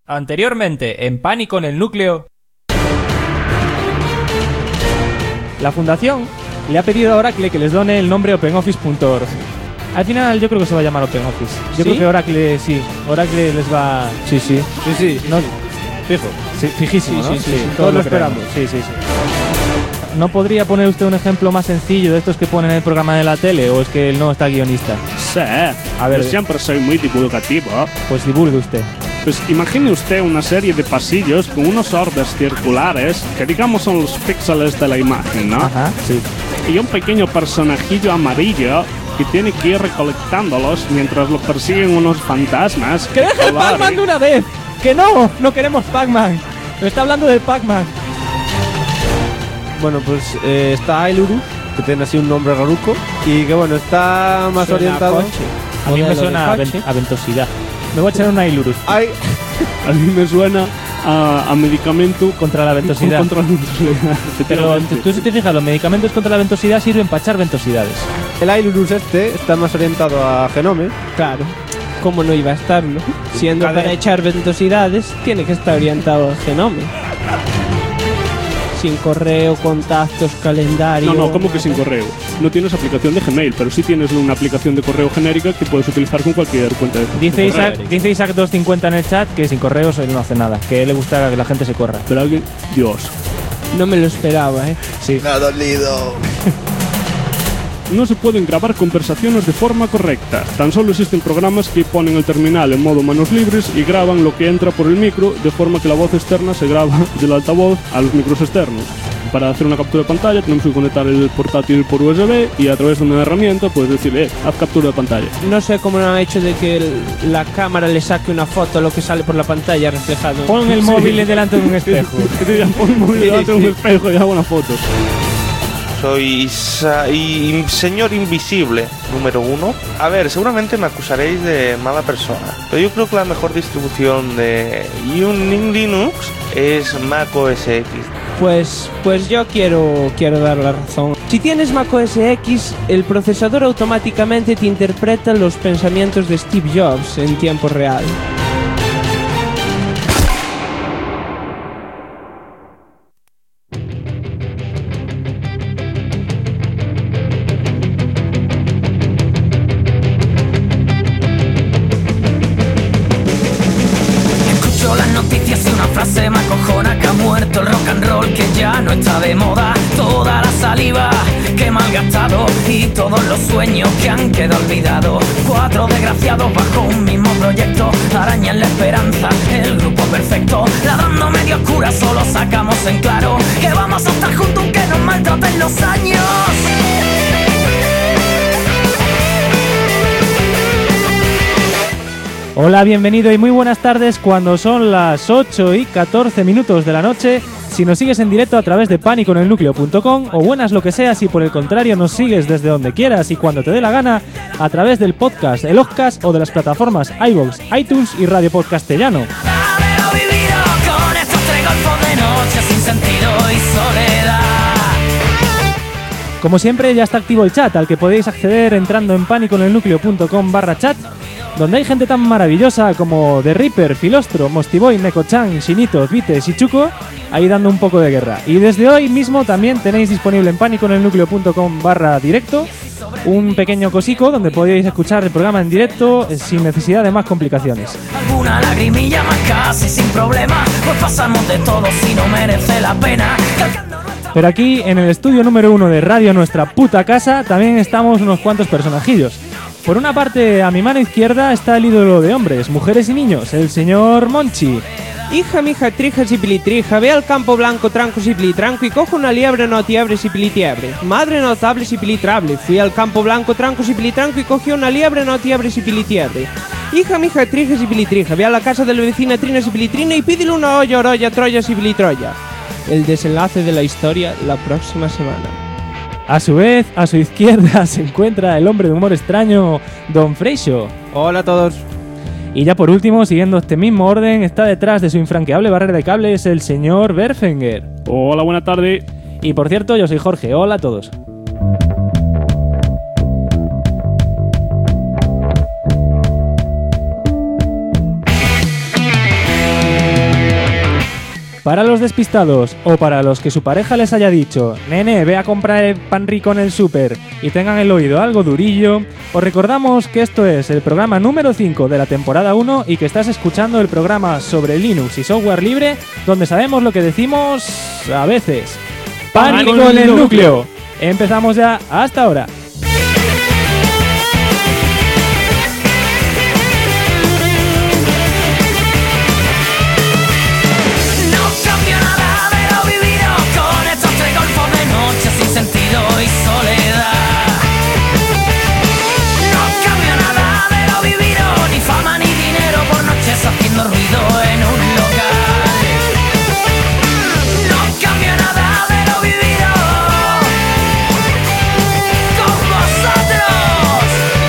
Anteriormente, en Pánico en el Núcleo. La fundación le ha pedido a Oracle que les done el nombre OpenOffice.org. Al final yo creo que se va a llamar OpenOffice. Yo creo que Oracle, sí. Oracle les va... Sí. No, Fijo. sí, fijísimo, ¿no? Sí. Todos lo esperamos. Sí. ¿No podría poner usted un ejemplo más sencillo de estos que ponen en el programa de la tele? ¿O es que él no está guionista? Sí, A ver, yo siempre soy muy divulgativo. pues divulgue usted. Pues imagine usted una serie de pasillos con unos orbes circulares que digamos son los píxeles de la imagen, ¿no? Ajá, sí. Y un pequeño personajillo amarillo que tiene que ir recolectándolos mientras lo persiguen unos fantasmas. ¡Que deje el Pac-Man de una vez! ¡Que no! ¡No queremos Pac-Man! ¡Me está hablando del Pac-Man! Bueno, pues está Ailuru, que tiene así un nombre raruco, y que bueno, está más Suena orientado... a coche. A mí me Modelo suena de coche. a ventosidad. Me voy a echar una Ilurus Ay, A mí me suena a medicamento contra la ventosidad. contra la ventosidad. Pero efectivamente. tú si te fijas, los medicamentos contra la ventosidad sirven para echar ventosidades. el Ailurus este está más orientado a Genome. Claro, ¿cómo no iba a estarlo? Siendo Cada- para echar ventosidades, tiene que estar orientado al genome. Sin correo, contactos, calendario... No, ¿cómo que sin correo? No tienes aplicación de Gmail, pero sí tienes una aplicación de correo genérica que puedes utilizar con cualquier cuenta de Dice correo. Isaac 250 en el chat que sin correos él no hace nada, que a él le gusta que la gente se corra. Pero alguien... Dios. No me lo esperaba, ¿eh? Sí. Me ha dolido. No se pueden grabar conversaciones de forma correcta. Tan solo existen programas que ponen el terminal en modo manos libres y graban lo que entra por el micro, de forma que la voz externa se graba del altavoz a los micros externos. Para hacer una captura de pantalla tenemos que conectar el portátil por USB y a través de una herramienta puedes decirle, haz captura de pantalla. No sé cómo lo han hecho de que la cámara le saque una foto a lo que sale por la pantalla reflejado. Pon el móvil delante de un espejo. Que te digan, pon el móvil delante de un espejo y hago una foto. Soy señor invisible número 1. A ver, seguramente me acusaréis de mala persona, pero yo creo que la mejor distribución de Linux es Mac OS X. Pues yo quiero dar la razón. Si tienes Mac OS X, el procesador automáticamente te interpreta los pensamientos de Steve Jobs en tiempo real. Escucho las noticias y una frase me acojona: que ha muerto el rock and roll, que ya no está de moda. Toda la saliva que he malgastado y todos los sueños que han quedado olvidados. 4 desgraciados bajo un mismo proyecto arañan la esperanza, el grupo perfecto. Ladrando medio oscura solo sacamos en claro que vamos a estar juntos aunque nos maltraten los años. Hola, bienvenido y muy buenas tardes cuando son las 8:14 de la noche. Si nos sigues en directo a través de paniconelnucleo.com, o buenas lo que sea si por el contrario nos sigues desde donde quieras y cuando te dé la gana a través del podcast, el Ozzcast o de las plataformas iVoox, iTunes y Radio Podcastellano. Haberlo vivido con estos 3 golfos de noche sin sentido y soledad. Como siempre ya está activo el chat al que podéis acceder entrando en paniconelnucleo.com/chat, donde hay gente tan maravillosa como The Reaper, Filostro, Mostiboy, Neko-chan, Shinito, Vites y Chuko, ahí dando un poco de guerra. Y desde hoy mismo también tenéis disponible en paniconelnucleo.com/directo un pequeño cosico donde podéis escuchar el programa en directo sin necesidad de más complicaciones. Alguna lagrimilla más casi sin problema, pues pasamos de todo si no merece la pena. Pero aquí, en el estudio número 1 de Radio Nuestra Puta Casa, también estamos unos cuantos personajillos. Por una parte, a mi mano izquierda está el ídolo de hombres, mujeres y niños, el señor Monchi. Hija, mija, trija, sipilitrija, ve al campo blanco, tranco, sipilitranco y cojo una liebre, no tiebre, sipilitiebre. Madre notable, sipilitrable, fui al campo blanco, tranco, sipilitranco y cogí una liebre, no tiebre, sipilitiebre. Hija, mija, trija, sipilitrija, ve a la casa de la vecina Trina, sipilitrina y pídele una olla, orolla, troya, sipilitroya. El desenlace de la historia la próxima semana. A su vez, a su izquierda se encuentra el hombre de humor extraño, Don Freixo. Hola a todos. Y ya por último, siguiendo este mismo orden, está detrás de su infranqueable barrera de cables el señor Berfenger. Hola, buena tarde. Y por cierto, yo soy Jorge. Hola a todos. Para los despistados o para los que su pareja les haya dicho «Nene, ve a comprar el pan rico en el súper» y tengan el oído algo durillo, os recordamos que esto es el programa número 5 de la temporada 1 y que estás escuchando el programa sobre Linux y software libre, donde sabemos lo que decimos a veces. ¡Pánico en el núcleo! Empezamos ya, hasta ahora. Sentido y soledad. No cambia nada de lo vivido, ni fama ni dinero por noches haciendo ruido en un local. No cambia nada de lo vivido con vosotros.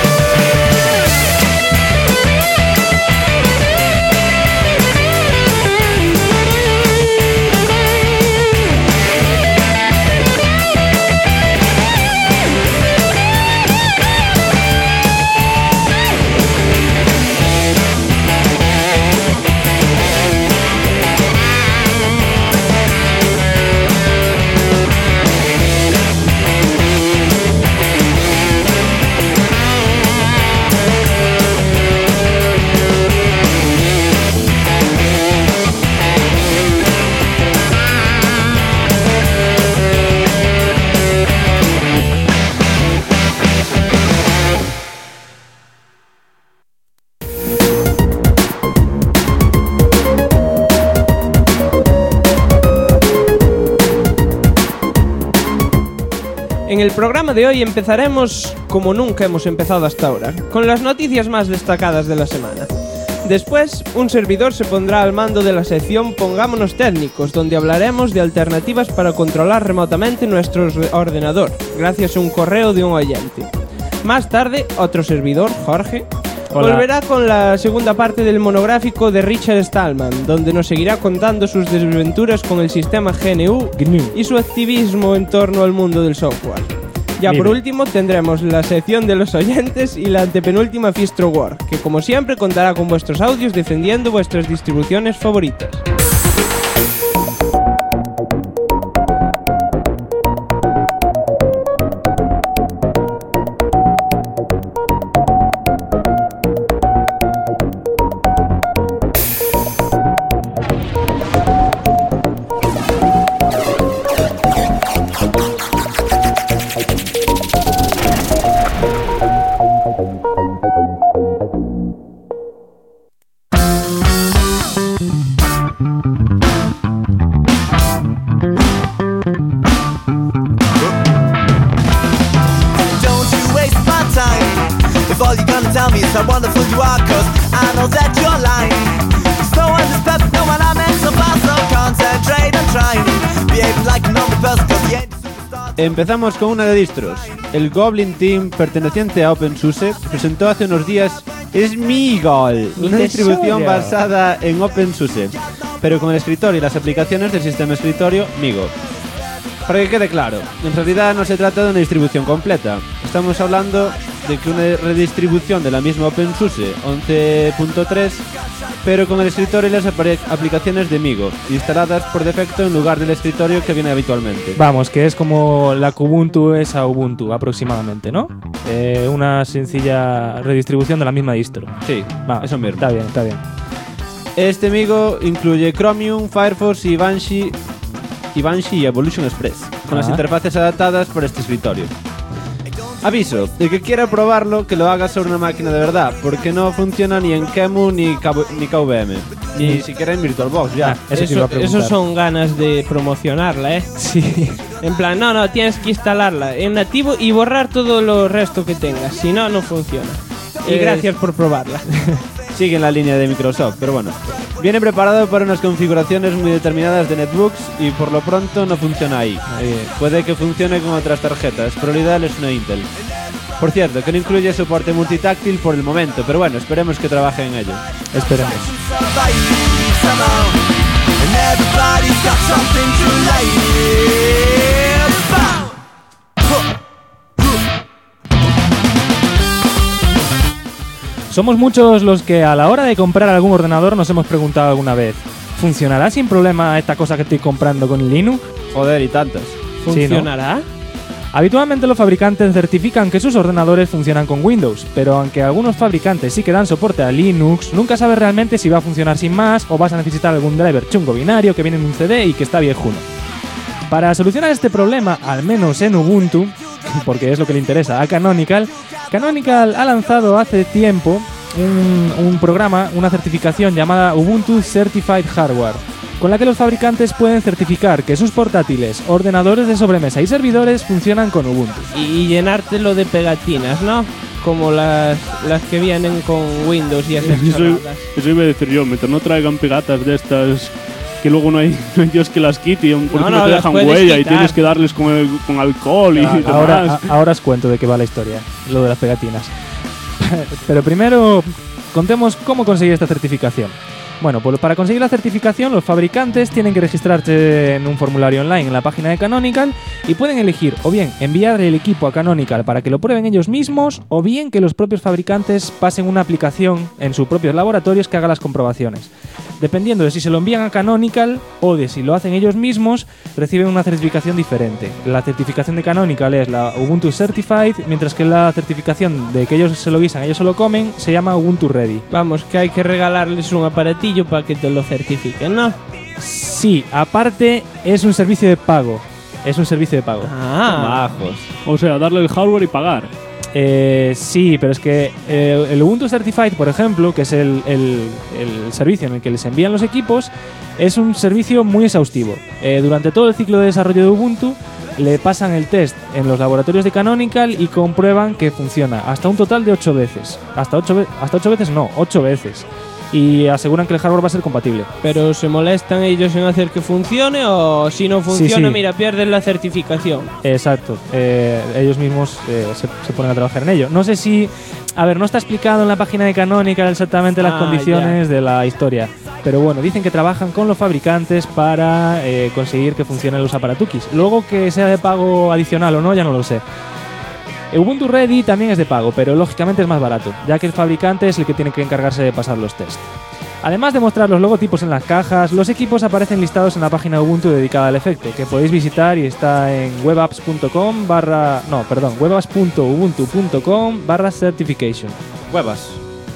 En el programa de hoy empezaremos como nunca hemos empezado hasta ahora, con las noticias más destacadas de la semana. Después, un servidor se pondrá al mando de la sección Pongámonos Técnicos, donde hablaremos de alternativas para controlar remotamente nuestro ordenador, gracias a un correo de un oyente. Más tarde, otro servidor, Jorge, volverá con la segunda parte del monográfico de Richard Stallman, donde nos seguirá contando sus desventuras con el sistema GNU y su activismo en torno al mundo del software. Ya por último tendremos la sección de los oyentes y la antepenúltima Fistro War, que como siempre contará con vuestros audios defendiendo vuestras distribuciones favoritas. Empezamos con una de distros. El Goblin Team, perteneciente a OpenSUSE, presentó hace unos días Smigol, una distribución basada en OpenSUSE, pero con el escritorio y las aplicaciones del sistema escritorio Migo. Para que quede claro, en realidad no se trata de una distribución completa. Estamos hablando de que una redistribución de la misma OpenSUSE 11.3, pero con el escritorio y las aplicaciones de Migo, instaladas por defecto en lugar del escritorio que viene habitualmente. Vamos, que es como la Kubuntu es a Ubuntu, aproximadamente, ¿no? Una sencilla redistribución de la misma distro. Sí, eso mismo. Está bien, está bien. Este Migo incluye Chromium, Firefox y Banshee y Evolution Express, con las interfaces adaptadas por este escritorio. Aviso, el que quiera probarlo, que lo haga sobre una máquina de verdad, porque no funciona ni en QEMU ni KVM, ni siquiera en VirtualBox ya. Eso son ganas de promocionarla, ¿eh? Sí. En plan, no, tienes que instalarla en nativo y borrar todo lo resto que tengas, si no, no funciona. Y gracias por probarla. Sigue en la línea de Microsoft, pero bueno. Viene preparado para unas configuraciones muy determinadas de netbooks y por lo pronto no funciona ahí. Puede que funcione con otras tarjetas, pero lo ideal es una Intel. Por cierto, que no incluye soporte multitáctil por el momento, pero bueno, esperemos que trabaje en ello. Esperemos. Somos muchos los que a la hora de comprar algún ordenador nos hemos preguntado alguna vez: ¿Funcionará sin problema esta cosa que estoy comprando con Linux? Joder, y tantas. ¿Funcionará? Habitualmente los fabricantes certifican que sus ordenadores funcionan con Windows, pero aunque algunos fabricantes sí que dan soporte a Linux, nunca sabes realmente si va a funcionar sin más o vas a necesitar algún driver chungo binario que viene en un CD y que está viejuno. Para solucionar este problema, al menos en Ubuntu, porque es lo que le interesa a Canonical, Canonical ha lanzado hace tiempo un programa, una certificación llamada Ubuntu Certified Hardware, con la que los fabricantes pueden certificar que sus portátiles, ordenadores de sobremesa y servidores funcionan con Ubuntu. Y llenártelo de pegatinas, ¿no? Como las que vienen con Windows y hacer chorradas. Eso iba a decir yo, mientras no traigan pegatas de estas que luego no hay Dios que las quite, porque no te dejan huella y tienes que darles con alcohol y demás. Ahora os cuento de qué va la historia, lo de las pegatinas. Pero primero contemos cómo conseguir esta certificación. Bueno, pues para conseguir la certificación los fabricantes tienen que registrarse en un formulario online en la página de Canonical y pueden elegir o bien enviar el equipo a Canonical para que lo prueben ellos mismos o bien que los propios fabricantes pasen una aplicación en sus propios laboratorios que haga las comprobaciones. Dependiendo de si se lo envían a Canonical o de si lo hacen ellos mismos, reciben una certificación diferente. La certificación de Canonical es la Ubuntu Certified, mientras que la certificación de que ellos se lo guisan, ellos se lo comen, se llama Ubuntu Ready. Vamos, que hay que regalarles un aparatillo para que te lo certifiquen, ¿no? Sí, aparte es un servicio de pago. Es un servicio de pago. Bajos. O sea, darle el hardware y pagar. Sí, pero es que el Ubuntu Certified, por ejemplo, que es el servicio en el que les envían los equipos, es un servicio muy exhaustivo. Durante todo el ciclo de desarrollo de Ubuntu le pasan el test en los laboratorios de Canonical y comprueban que funciona hasta un total de 8 veces. Hasta 8 veces no, 8 veces. Y aseguran que el hardware va a ser compatible. ¿Pero se molestan ellos en hacer que funcione o si no funciona, Sí. mira, pierden la certificación? Exacto, ellos mismos se ponen a trabajar en ello. No sé si... A ver, no está explicado en la página de Canonical exactamente las condiciones de la historia. Pero bueno, dicen que trabajan con los fabricantes para conseguir que funcionen los aparatukis. Luego que sea de pago adicional o no, ya no lo sé. Ubuntu Ready también es de pago, pero lógicamente es más barato, ya que el fabricante es el que tiene que encargarse de pasar los tests. Además de mostrar los logotipos en las cajas, los equipos aparecen listados en la página de Ubuntu dedicada al efecto, que podéis visitar y está en webapps.ubuntu.com/certification. Huevas.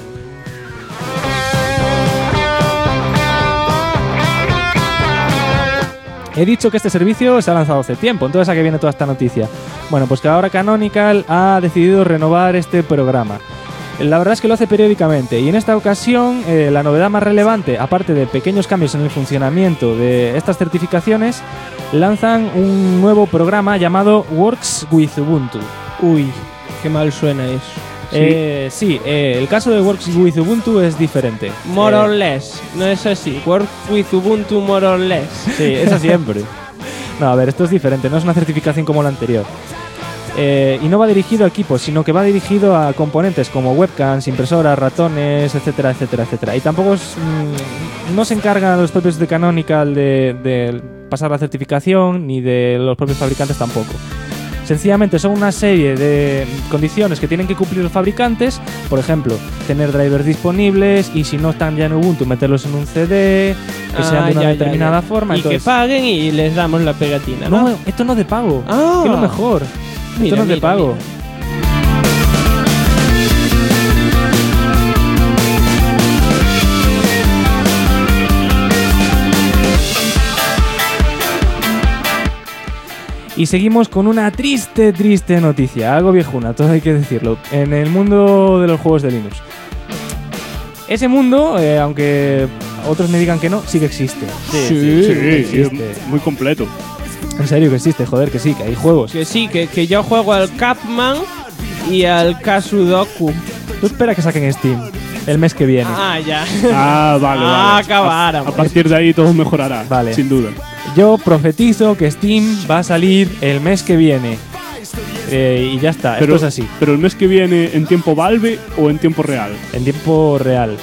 He dicho que este servicio se ha lanzado hace tiempo, entonces ¿a qué viene toda esta noticia? Bueno, pues que ahora Canonical ha decidido renovar este programa. La verdad es que lo hace periódicamente y en esta ocasión la novedad más relevante, aparte de pequeños cambios en el funcionamiento de estas certificaciones, lanzan un nuevo programa llamado Works with Ubuntu. Uy, qué mal suena eso. El caso de Works with Ubuntu es diferente. More or less, no es así. Work with Ubuntu more or less. Sí, eso siempre. No, a ver, esto es diferente, no es una certificación como la anterior. Y no va dirigido a equipos, sino que va dirigido a componentes como webcams, impresoras, ratones, etcétera, etcétera, etcétera. Y tampoco no se encargan los propios de Canonical de pasar la certificación, ni de los propios fabricantes tampoco. Sencillamente son una serie de condiciones que tienen que cumplir los fabricantes, por ejemplo, tener drivers disponibles y si no están ya en Ubuntu, meterlos en un CD, que sean de una determinada forma. Y entonces, que paguen y les damos la pegatina, ¿no? No, esto no es de pago, Ah. que es lo mejor. Mira, Esto no es de mira, pago. mira. Y seguimos con una triste noticia, algo viejuna, todo hay que decirlo, en el mundo de los juegos de Linux. Ese mundo, aunque otros me digan que no, sí que existe. Sí, existe. es muy completo. En serio que existe, joder, que sí, que hay juegos. Que sí, que yo juego al Capman y al Kasudoku. Tú espera que saquen Steam el mes que viene. Ah, ya. Ah, vale, vale. Acabáramos. A partir de ahí todo mejorará, Vale. sin duda. Yo profetizo que Steam va a salir el mes que viene. Y ya está, Pero, esto es así. ¿Pero el mes que viene en tiempo Valve o en tiempo real? En tiempo real.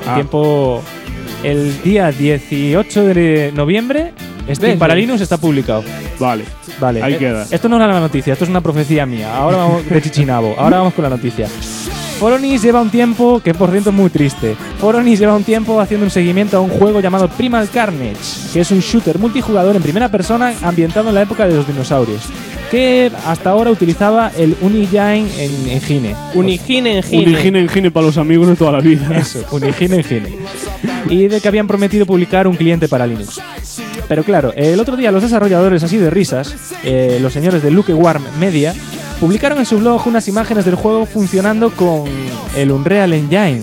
El día 18 de noviembre, Steam ¿Ves? para Linux está publicado. Vale. Vale. Ahí queda. Esto no era la noticia, esto es una profecía mía. Ahora vamos de Chichinabo. Ahora vamos con la noticia. Foronis lleva un tiempo, que por cierto es muy triste, Foronis lleva un tiempo haciendo un seguimiento a un juego llamado Primal Carnage, que es un shooter multijugador en primera persona ambientado en la época de los dinosaurios, que hasta ahora utilizaba el Unigine Engine. Unigine Engine para los amigos de toda la vida. Eso, Unigine Engine. Y de que habían prometido publicar un cliente para Linux. Pero claro, el otro día los desarrolladores así de risas, los señores de Lukewarm Media, publicaron en su blog unas imágenes del juego funcionando con el Unreal Engine.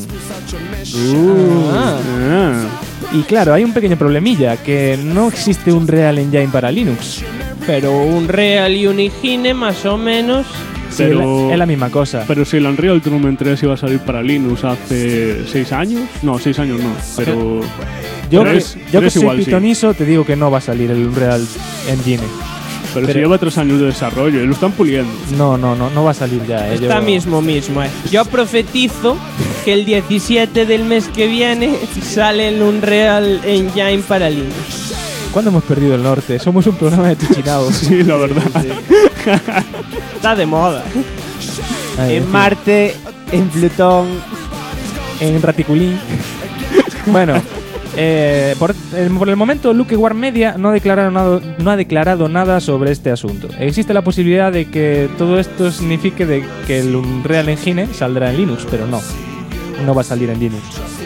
Y claro, hay un pequeño problemilla, que no existe un Unreal Engine para Linux. Pero Unreal y Unigine más o menos... Sí, es la misma cosa. Pero si el Unreal Tournament 3 iba a salir para Linux hace 6 años... No, 6 años no, pero... Yo que soy pitoniso, te digo que no va a salir el Unreal Engine. Pero si lleva 3 años de desarrollo y lo están puliendo. No va a salir ya. Está mismo. Yo profetizo que el 17 del mes que viene sale el Unreal Engine para Linux. ¿Cuándo hemos perdido el norte? Somos un programa de tuchinados. Sí, la verdad. Sí. Está de moda. En Marte, en Plutón, en Raticulín. Bueno, por el momento Lukewarm Media no ha declarado nada sobre este asunto. Existe la posibilidad de que todo esto signifique de que el Unreal Engine saldrá en Linux, pero no va a salir en Linux.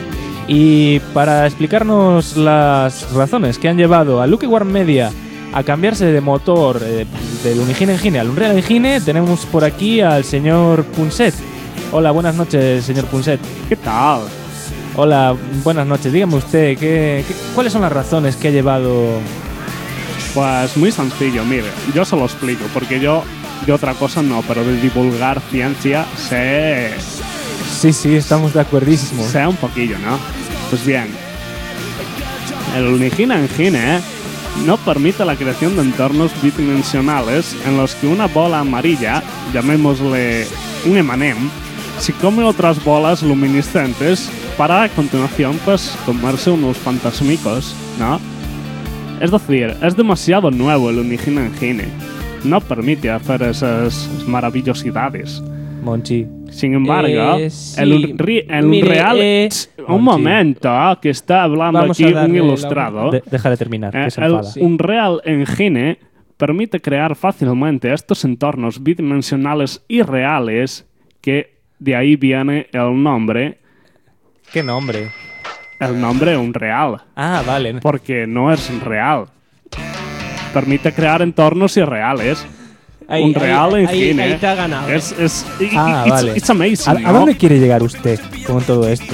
Y para explicarnos las razones que han llevado a Lukewarm Media a cambiarse de motor del Unigine Engine al Unreal Engine, tenemos por aquí al señor Punset. Hola, buenas noches, señor Punset. ¿Qué tal? Hola, buenas noches. Dígame usted, ¿cuáles son las razones que ha llevado...? Pues muy sencillo, mire, yo se lo explico, porque yo de otra cosa no, pero de divulgar ciencia sé... Sí, estamos de acuerdísimo. Sé un poquillo, ¿no? Pues bien, el Unigine Engine no permite la creación de entornos bidimensionales en los que una bola amarilla, llamémosle un M&M, se come otras bolas luminiscentes para a continuación pues comerse unos fantasmicos, ¿no? Es decir, es demasiado nuevo el Unigine Engine. No permite hacer esas maravillosidades. Monchi. Sin embargo, sí. el Unreal... un momento, que está hablando Vamos aquí a darle un ilustrado. Deja de terminar, que se enfada. El Unreal Engine permite crear fácilmente estos entornos bidimensionales irreales, que de ahí viene el nombre. ¿Qué nombre? El nombre Unreal. Ah, vale. Porque no es real. Permite crear entornos irreales. Unreal Engine. Ahí te ha ganado. Vale. It's amazing, ¿A dónde quiere llegar usted con todo esto?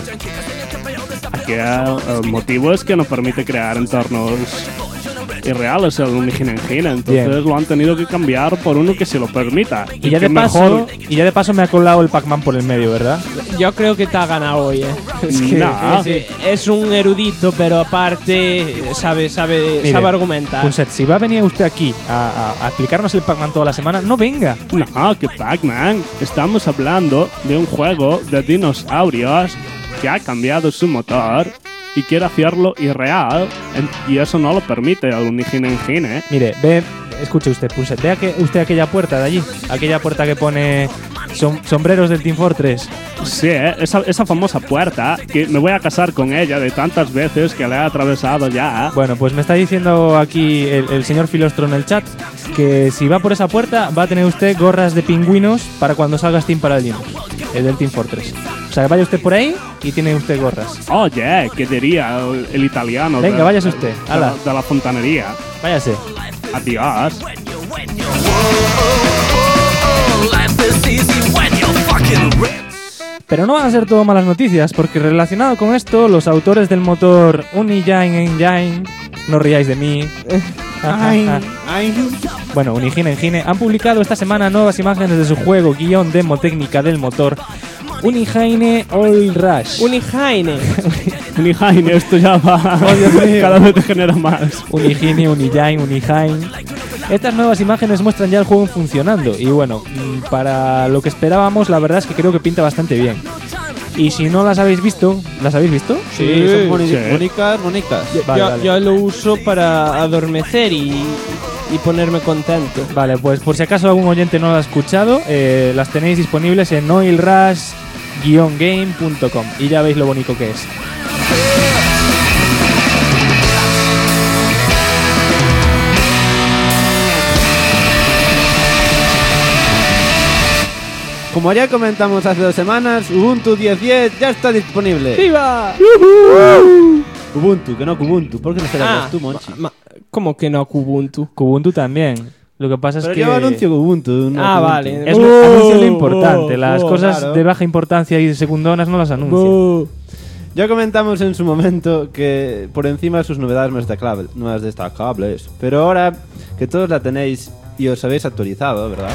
Aquí el motivo es que no permite crear entornos irreales el Unigine Engine, entonces Bien. lo han tenido que cambiar por uno que se lo permita. Y ya de paso me ha colado el Pac-Man por el medio, ¿verdad? Yo creo que te ha ganado hoy, Es que no. Es un erudito, pero aparte sabe argumentar. Punset, si va a venir usted aquí a explicarnos el Pac-Man toda la semana, no venga. No, que Pac-Man. Estamos hablando de un juego de dinosaurios que ha cambiado su motor y quiere hacerlo irreal, y eso no lo permite el Unigine Engine. Mire, escuche usted, Punset, vea usted aquella puerta de allí, aquella puerta que pone sombreros del Team Fortress. Sí, esa famosa puerta, que me voy a casar con ella de tantas veces que la he atravesado ya. Bueno, pues me está diciendo aquí el señor Filostro en el chat que si va por esa puerta va a tener usted gorras de pingüinos para cuando salga Steam para el Linux, el del Team Fortress. O sea, que vaya usted por ahí y tiene usted gorras. Oye, ¿qué diría el italiano? Venga, váyase usted. De la fontanería. Váyase. Adiós. Pero no van a ser todo malas noticias, porque relacionado con esto, los autores del motor Unigine Engine, no ríais de mí, bueno, Unigine Engine, han publicado esta semana nuevas imágenes de su juego guión demo técnica del motor Unigine Oil Rush. Unigine, esto ya va. Oh, Dios mío. Cada vez te genera más. Unigine. Estas nuevas imágenes muestran ya el juego funcionando y bueno, para lo que esperábamos, la verdad es que creo que pinta bastante bien. Y si no las habéis visto, ¿las habéis visto? Sí, son bonitas. Vale. Yo lo uso para adormecer y ponerme contento. Vale, pues por si acaso algún oyente no lo ha escuchado, las tenéis disponibles en Oil Rush update-game.com y ya veis lo bonito que es. Como ya comentamos hace 2 semanas, Ubuntu 10.10 ya está disponible. ¡Viva! Ubuntu, que no Kubuntu. ¿Por qué no serás tú, Monchi? ¿Cómo que no Kubuntu? Kubuntu también. Lo que pasa es Pero que... yo anuncio Ubuntu. No Kubuntu. Vale. Es anuncio lo importante. Las cosas claro. de baja importancia y secundonas no las anuncia. Ya comentamos en su momento que por encima de sus novedades más destacables. Pero ahora que todos la tenéis y os habéis actualizado, ¿verdad?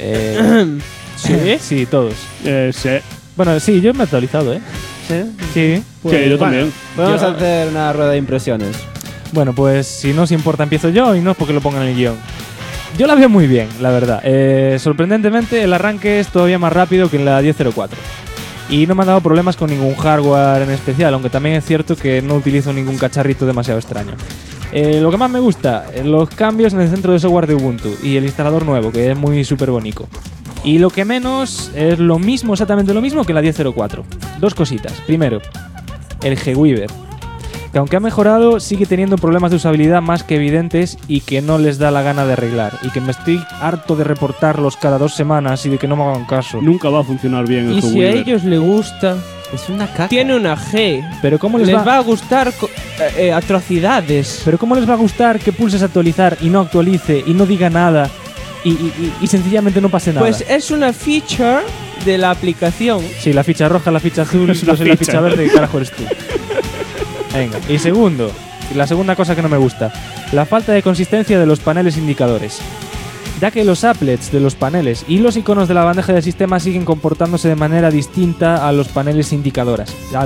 ¿Sí? Sí, todos. Sí. Bueno, sí, yo me he actualizado, ¿eh? Sí. Sí. Sí, yo también. Podemos hacer una rueda de impresiones. Bueno, pues si no os importa empiezo yo y no es porque lo pongan en el guión. Yo la veo muy bien, la verdad. Sorprendentemente el arranque es todavía más rápido que en la 10.04. Y no me han dado problemas con ningún hardware en especial, aunque también es cierto que no utilizo ningún cacharrito demasiado extraño. Lo que más me gusta, los cambios en el centro de software de Ubuntu y el instalador nuevo, que es muy súper bonito. Y lo que menos es lo mismo, exactamente lo mismo que en la 10.04. 2 cositas. Primero, el GWeaver, que aunque ha mejorado, sigue teniendo problemas de usabilidad más que evidentes y que no les da la gana de arreglar. Y que me estoy harto de reportarlos cada 2 semanas y de que no me hagan caso. Nunca va a funcionar bien el Y si a Weaver. ellos les gusta, Es una caca. tiene una G. Pero ¿cómo Les les va a gustar atrocidades. Pero ¿cómo les va a gustar que pulses actualizar y no actualice y no diga nada y sencillamente no pase nada? Pues es una feature de la aplicación. Sí, la ficha roja, la ficha azul, Es yo una soy la ficha. ficha verde, ¿qué carajo eres tú? Venga, y segundo, la segunda cosa que no me gusta, la falta de consistencia de los paneles indicadores. Ya que los applets de los paneles y los iconos de la bandeja del sistema siguen comportándose de manera distinta a los paneles indicadores.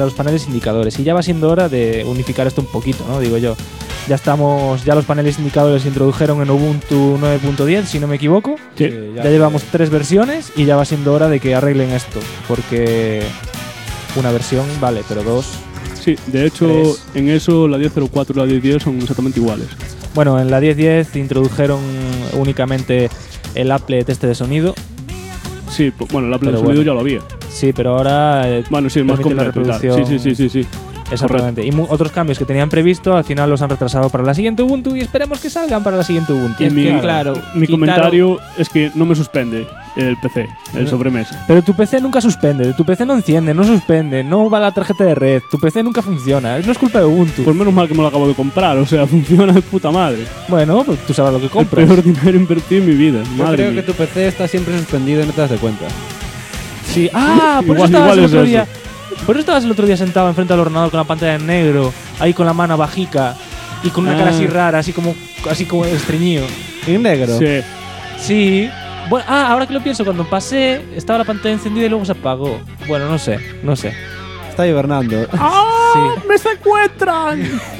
Y ya va siendo hora de unificar esto un poquito, ¿no? Digo yo. Ya los paneles indicadores se introdujeron en Ubuntu 9.10, si no me equivoco. Sí. Ya llevamos 3 versiones y ya va siendo hora de que arreglen esto. Porque una versión vale, pero 2... Sí, de hecho, 3. en eso la 10.04 y la 10.10 son exactamente iguales. Bueno, en la 10.10 introdujeron únicamente el applet este de sonido. Sí, bueno, la Pero de sonido bueno. ya lo había. Sí, pero ahora Bueno, sí, más permite la completo y tal. reproducción. Sí. Exactamente. Y otros cambios que tenían previsto al final los han retrasado para la siguiente Ubuntu y esperemos que salgan para la siguiente Ubuntu. Y es que, claro, Mi quitaron- comentario es que no me suspende el PC, el sobremesa. Pero tu PC nunca suspende, tu PC no enciende, no suspende, no va la tarjeta de red, tu PC nunca funciona, no es culpa de Ubuntu. Pues menos mal que me lo acabo de comprar, o sea, funciona de puta madre. Bueno, pues tú sabes lo que El compras. peor dinero invertido en mi vida. Yo Madre creo mía. que tu PC está siempre suspendido y no te das de cuenta. Sí. Ah, por eso Igual- estabas igual el es otro eso. día. Por eso estabas el otro día sentado enfrente del ordenador con la pantalla en negro, ahí con la mano bajica y con una cara así rara, así como estreñido. ¿En negro? Sí. Sí. Bueno, ahora que lo pienso, cuando pasé estaba la pantalla encendida y luego se apagó. Bueno, no sé. Está hibernando. Sí. ¡Me secuestran!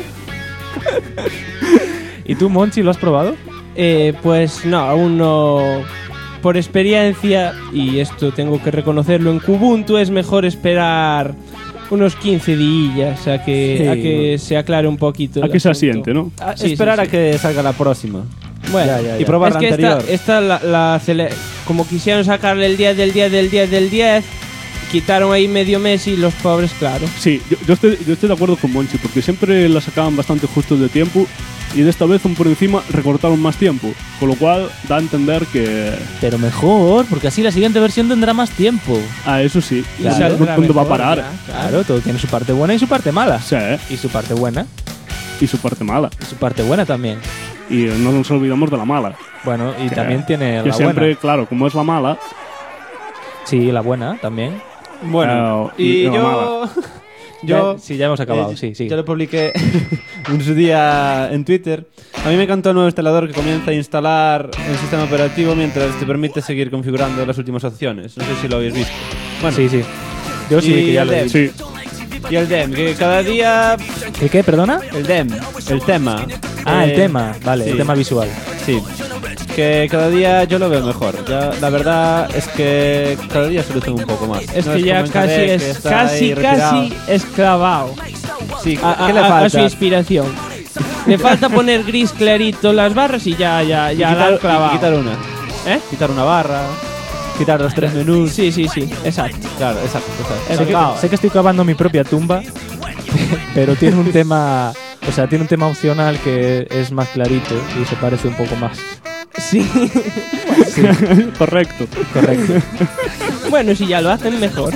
¿Y tú, Monchi, lo has probado? Pues no, aún no. Por experiencia, y esto tengo que reconocerlo, en Kubuntu es mejor esperar unos 15 días a que se aclare un poquito. A el que se asunto. asiente, ¿no? Sí, Esperar sí, a sí. que salga la próxima. Bueno, Y probar es la que anterior. como quisieron sacarle el 10, quitaron ahí medio mes y los pobres, claro. Sí, yo estoy de acuerdo con Monchi, porque siempre la sacaban bastante justos de tiempo y de esta vez, aún por encima, recortaron más tiempo. Con lo cual, da a entender que... Pero mejor, porque así la siguiente versión tendrá más tiempo. Ah, eso sí. Y Claro. saldrá ¿Dónde va a mejor, parar? ya, Claro, todo tiene su parte buena y su parte mala. Sí, Y su parte buena y su parte mala. y su parte buena también. Y no nos olvidamos de la mala. Bueno, y Que- también tiene Que la siempre, buena. claro, como es la mala... Sí, la buena también. Bueno, y la yo... yo... Sí, ya hemos acabado, Eh, sí. Yo lo publiqué en su día en Twitter. A mí me encantó el nuevo instalador que comienza a instalar el sistema operativo mientras te permite seguir configurando las últimas opciones. No sé si lo habéis visto. Bueno, Sí. Yo sí Y que ya el lo he de- visto. Sí, y el DEM, que cada día... ¿El qué, perdona? El DEM, el tema. El tema, vale, sí. el tema visual. Sí. Que cada día yo lo veo mejor. Ya, la verdad es que cada día soluciona un poco más. Es No que ya como en casi Cadet, que es está ahí retirado. casi esclavado Sí, a, ¿qué le a falta? su inspiración. Le falta poner gris clarito las barras y ya Y la quitar, han clavado. y quitar una. ¿Eh? Quitar una barra. girar los 3 menús. Sí, exacto. Claro, exacto. Sé que estoy cavando mi propia tumba, pero tiene un tema... O sea, tiene un tema opcional que es más clarito y se parece un poco más. Sí. Correcto. Bueno, si ya lo hacen, mejor.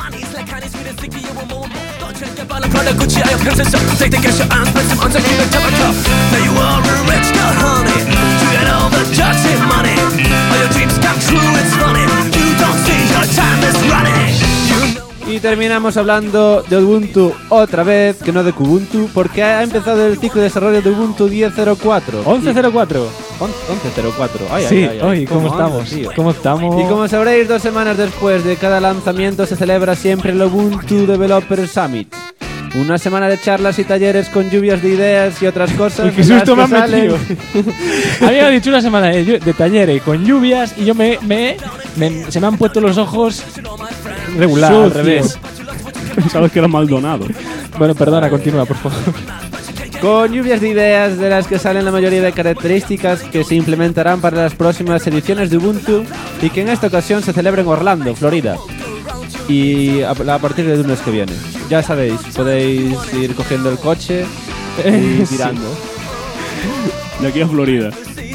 Y terminamos hablando de Ubuntu otra vez, que no de Kubuntu, porque ha empezado el ciclo de desarrollo de Ubuntu 10.04. 11.04. 11.04. Sí, hoy, ¿cómo estamos? ¿Cómo estamos? Y como sabréis, 2 semanas después de cada lanzamiento se celebra siempre el Ubuntu Developer Summit. Una semana de charlas y talleres con lluvias de ideas y otras cosas. Y qué susto me han salen. metido. Había dicho una semana de talleres con lluvias y yo se me han puesto los ojos regular, al revés. Sabes que era Maldonado. Bueno, perdona, continúa, por favor. Con lluvias de ideas de las que salen la mayoría de características que se implementarán para las próximas ediciones de Ubuntu y que en esta ocasión se celebra en Orlando, Florida. Y a partir del lunes que viene. Ya sabéis, podéis ir cogiendo el coche y tirando. De aquí a Florida.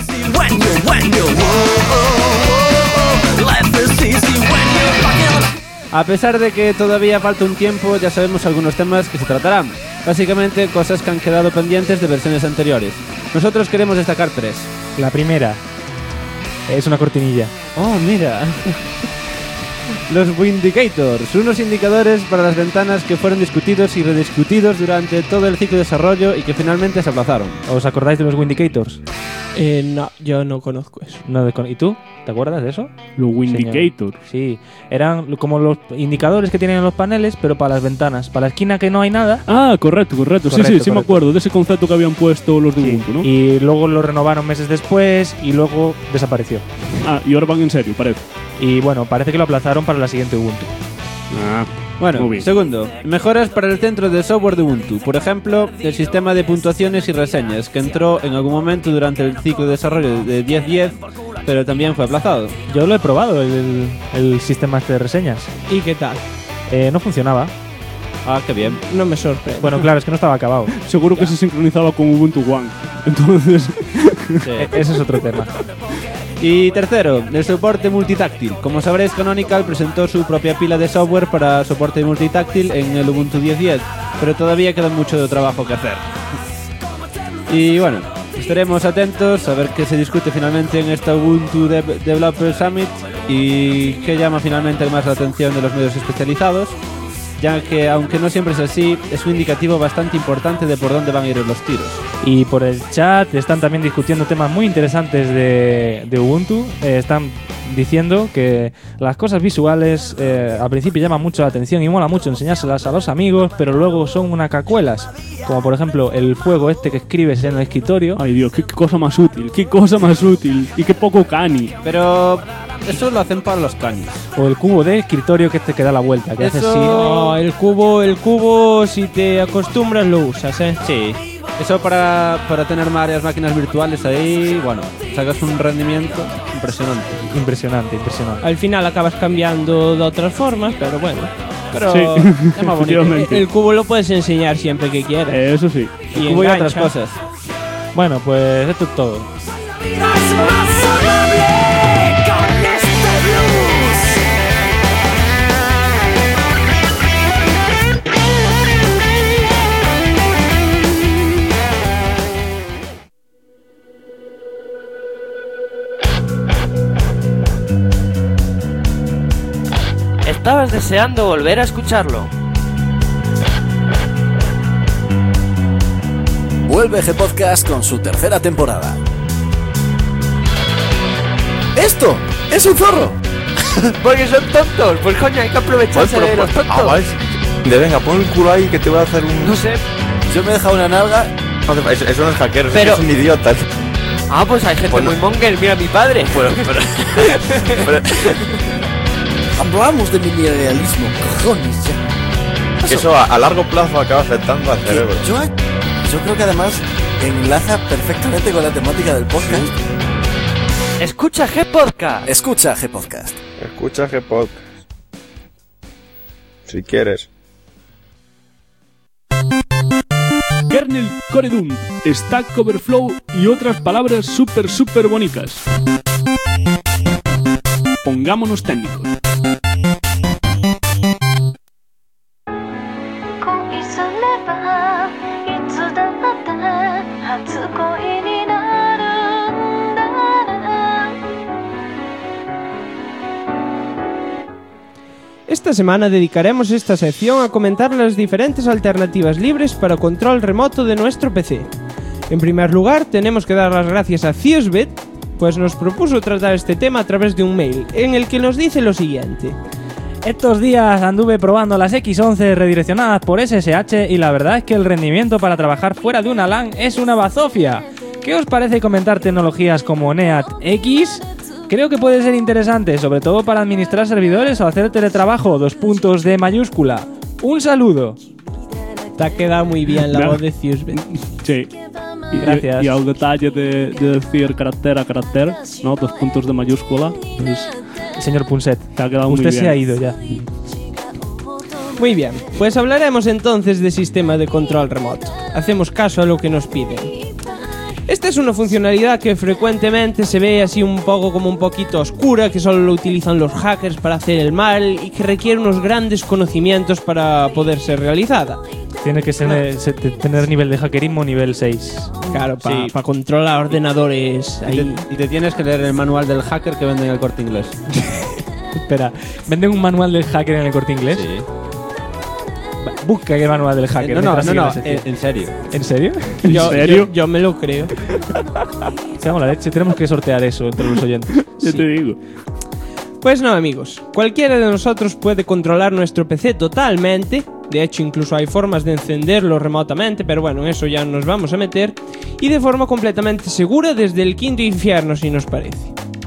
A pesar de que todavía falta un tiempo, ya sabemos algunos temas que se tratarán. Básicamente cosas que han quedado pendientes de versiones anteriores. Nosotros queremos destacar 3. La primera es una cortinilla. Oh, mira. Los Windicators, unos indicadores para las ventanas que fueron discutidos y rediscutidos durante todo el ciclo de desarrollo y que finalmente se aplazaron. ¿Os acordáis de los Windicators? No, yo no conozco eso. ¿Y tú? ¿Te acuerdas de eso? Los Windicators. Sí, eran como los indicadores que tienen en los paneles, pero para las ventanas. Para la esquina que no hay nada. Ah, correcto. Sí, me acuerdo de ese concepto que habían puesto los de Ubuntu, ¿no? Y luego lo renovaron meses después y luego desapareció. Ah, y ahora van en serio, parece. Y bueno, parece que lo aplazaron para la siguiente Ubuntu. Ah, bueno, muy bien. Segundo, mejoras para el centro de software de Ubuntu. Por ejemplo, el sistema de puntuaciones y reseñas, que entró en algún momento durante el ciclo de desarrollo de 10.10, pero también fue aplazado. Yo lo he probado, el sistema este de reseñas. ¿Y qué tal? No funcionaba. Ah, qué bien. No me sorprende. Bueno, claro, es que no estaba acabado. Seguro que se sincronizaba con Ubuntu One. Entonces... Ese es otro tema. Y tercero, el soporte multitáctil. Como sabréis, Canonical presentó su propia pila de software para soporte multitáctil en el Ubuntu 10.10, pero todavía queda mucho trabajo que hacer. Y bueno, estaremos atentos a ver qué se discute finalmente en esta Ubuntu Developer Summit y qué llama finalmente más la atención de los medios especializados, ya que aunque no siempre es así, es un indicativo bastante importante de por dónde van a ir los tiros. Y por el chat están también discutiendo temas muy interesantes de Ubuntu. Están diciendo que las cosas visuales al principio llaman mucho la atención y mola mucho enseñárselas a los amigos, pero luego son unas cacuelas. Como por ejemplo el fuego este que escribes en el escritorio. Ay Dios, qué cosa más útil, y qué poco cani. Pero eso lo hacen para los canis. O el cubo de escritorio que da la vuelta, que hace así. No, el cubo si te acostumbras lo usas, ¿eh? Sí. Eso para tener varias máquinas virtuales ahí, bueno, sacas un rendimiento impresionante. Impresionante. Al final acabas cambiando de otras formas, pero bueno. Pero sí, es más bonito. El cubo lo puedes enseñar siempre que quieras. Eso sí. El cubo y otras cosas. Bueno, pues esto es todo. Estabas deseando volver a escucharlo. Vuelve G-Podcast con su tercera temporada. ¡Esto es un zorro! Porque son tontos. Pues coño, hay que aprovecharse de los tontos. Venga, pon el culo ahí que te voy a hacer un... No sé. Yo me he dejado una nalga. Eso no es hacker, pero... es un idiota. Pues hay gente muy monger. Mira a mi padre. Pero... Hablamos de minirealismo, cojones ya. Que eso a largo plazo acaba afectando al cerebro. Yo creo que además enlaza perfectamente con la temática del podcast. Escucha G-Podcast. Escucha G-Podcast. Escucha G-Podcast. Si quieres. Kernel Core Dump, Stack Overflow y otras palabras súper bonitas. Pongámonos técnicos. Esta semana dedicaremos esta sección a comentar las diferentes alternativas libres para control remoto de nuestro PC. En primer lugar, tenemos que dar las gracias a Ciusbit, pues nos propuso tratar este tema a través de un mail, en el que nos dice lo siguiente. Estos días anduve probando las X11 redireccionadas por SSH y la verdad es que el rendimiento para trabajar fuera de una LAN es una bazofia. ¿Qué os parece comentar tecnologías como NeatX? Creo que puede ser interesante, sobre todo para administrar servidores o hacer teletrabajo, _D mayúscula. ¡Un saludo! Te ha quedado muy bien la voz de Ciusbit. Sí. Gracias. Y al detalle de decir carácter a carácter, ¿no? _D mayúscula. Pues, Señor Punset, te ha quedado muy usted bien. se ha ido ya. Muy bien, pues hablaremos entonces de sistema de control remoto. Hacemos caso a lo que nos piden. Esta es una funcionalidad que frecuentemente se ve así un poco como un poquito oscura, que solo lo utilizan los hackers para hacer el mal y que requiere unos grandes conocimientos para poder ser realizada. Tiene que tener nivel de hackerismo nivel 6. Claro, para Sí. controlar ordenadores. Ahí. Y te tienes que leer el manual del hacker que venden en el Corte Inglés. Espera, ¿venden un manual del hacker en el Corte Inglés? Sí. Busca el manual del hacker. No, mientras sigue la en sección. serio. ¿En serio? Yo, serio? yo me lo creo. Seamos la leche, tenemos que sortear eso entre los oyentes. Ya te digo. Pues no, amigos. Cualquiera de nosotros puede controlar nuestro PC totalmente. De hecho, incluso hay formas de encenderlo remotamente, pero bueno, en eso ya nos vamos a meter. Y de forma completamente segura desde el quinto infierno, si nos parece.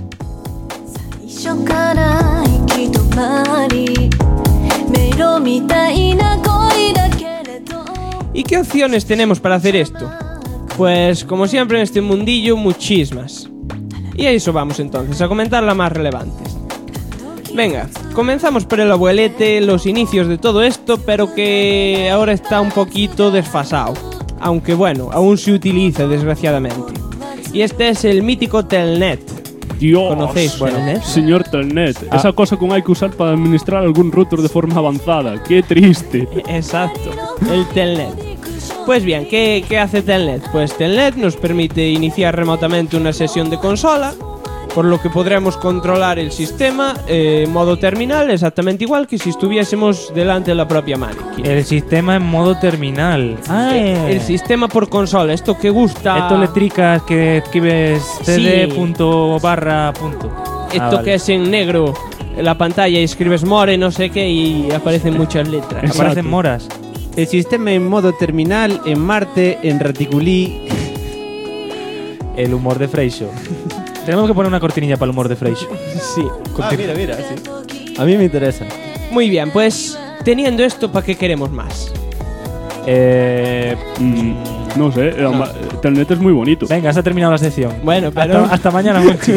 ¿Y qué opciones tenemos para hacer esto? Pues, como siempre en este mundillo, muchísimas. Y a eso vamos entonces, a comentar las más relevantes. Venga, comenzamos por el abuelete, los inicios de todo esto, pero que ahora está un poquito desfasado. Aunque bueno, aún se utiliza desgraciadamente. Y este es el mítico Telnet. Dios, ¿Conocéis Telnet? Señor Telnet, esa cosa que hay que usar para administrar algún router de forma avanzada. ¡Qué triste! Exacto, el Telnet. Pues bien, ¿qué hace Telnet? Pues Telnet nos permite iniciar remotamente una sesión de consola, por lo que podremos controlar el sistema en modo terminal exactamente igual que si estuviésemos delante de la propia máquina. El sistema en modo terminal. El sistema por consola, esto que gusta. Esto letricas que escribes cd. Barra. Esto vale. que es en negro en la pantalla y escribes more no sé qué y aparecen muchas letras. Exacto. Aparecen moras. El sistema en modo terminal, en Marte, en Reticulí. El humor de Freixo. Tenemos que poner una cortinilla para el humor de Freixo. Sí. Mira, sí. A mí me interesa. Muy bien, pues teniendo esto, ¿para qué queremos más? No sé, Telnet es muy bonito. Venga, se ha terminado la sección. Bueno, pero Hasta mañana, Monchi.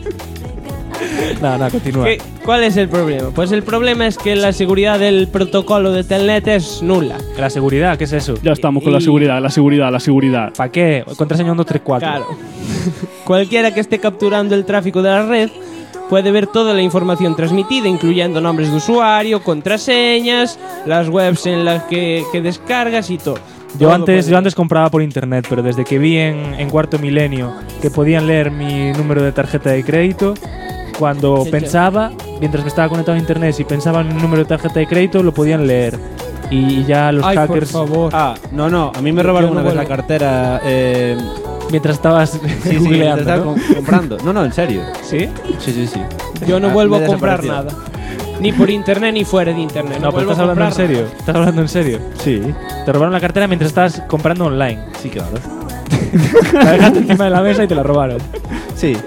No, continúa. ¿Cuál es el problema? Pues el problema es que la seguridad del protocolo de Telnet es nula. La seguridad, ¿qué es eso? Ya estamos con la seguridad. ¿Para qué? Contraseña 1, 2, 3, 4. Claro. Cualquiera que esté capturando el tráfico de la red puede ver toda la información transmitida, incluyendo nombres de usuario, contraseñas, las webs en las que descargas y todo. Yo antes compraba por internet, pero desde que vi en Cuarto Milenio que podían leer mi número de tarjeta de crédito, cuando pensaba, mientras me estaba conectado a internet, si pensaba en un número de tarjeta de crédito, lo podían leer. Y ya los hackers... por favor. No, a mí me robaron Yo no una vez vuelvo. la cartera. Mientras estabas Sí, googleando, estaba ¿no? comprando. No, en serio. ¿Sí? Sí. Yo no Ah, vuelvo me a comprar desapareció. nada. Ni por internet ni fuera de internet. No, pero vuelvo estás a hablando en comprar serio. ¿Estás hablando en serio? Sí. Te robaron la cartera mientras estabas comprando online. Sí, claro. La dejaste encima de la mesa y te la robaron. Sí.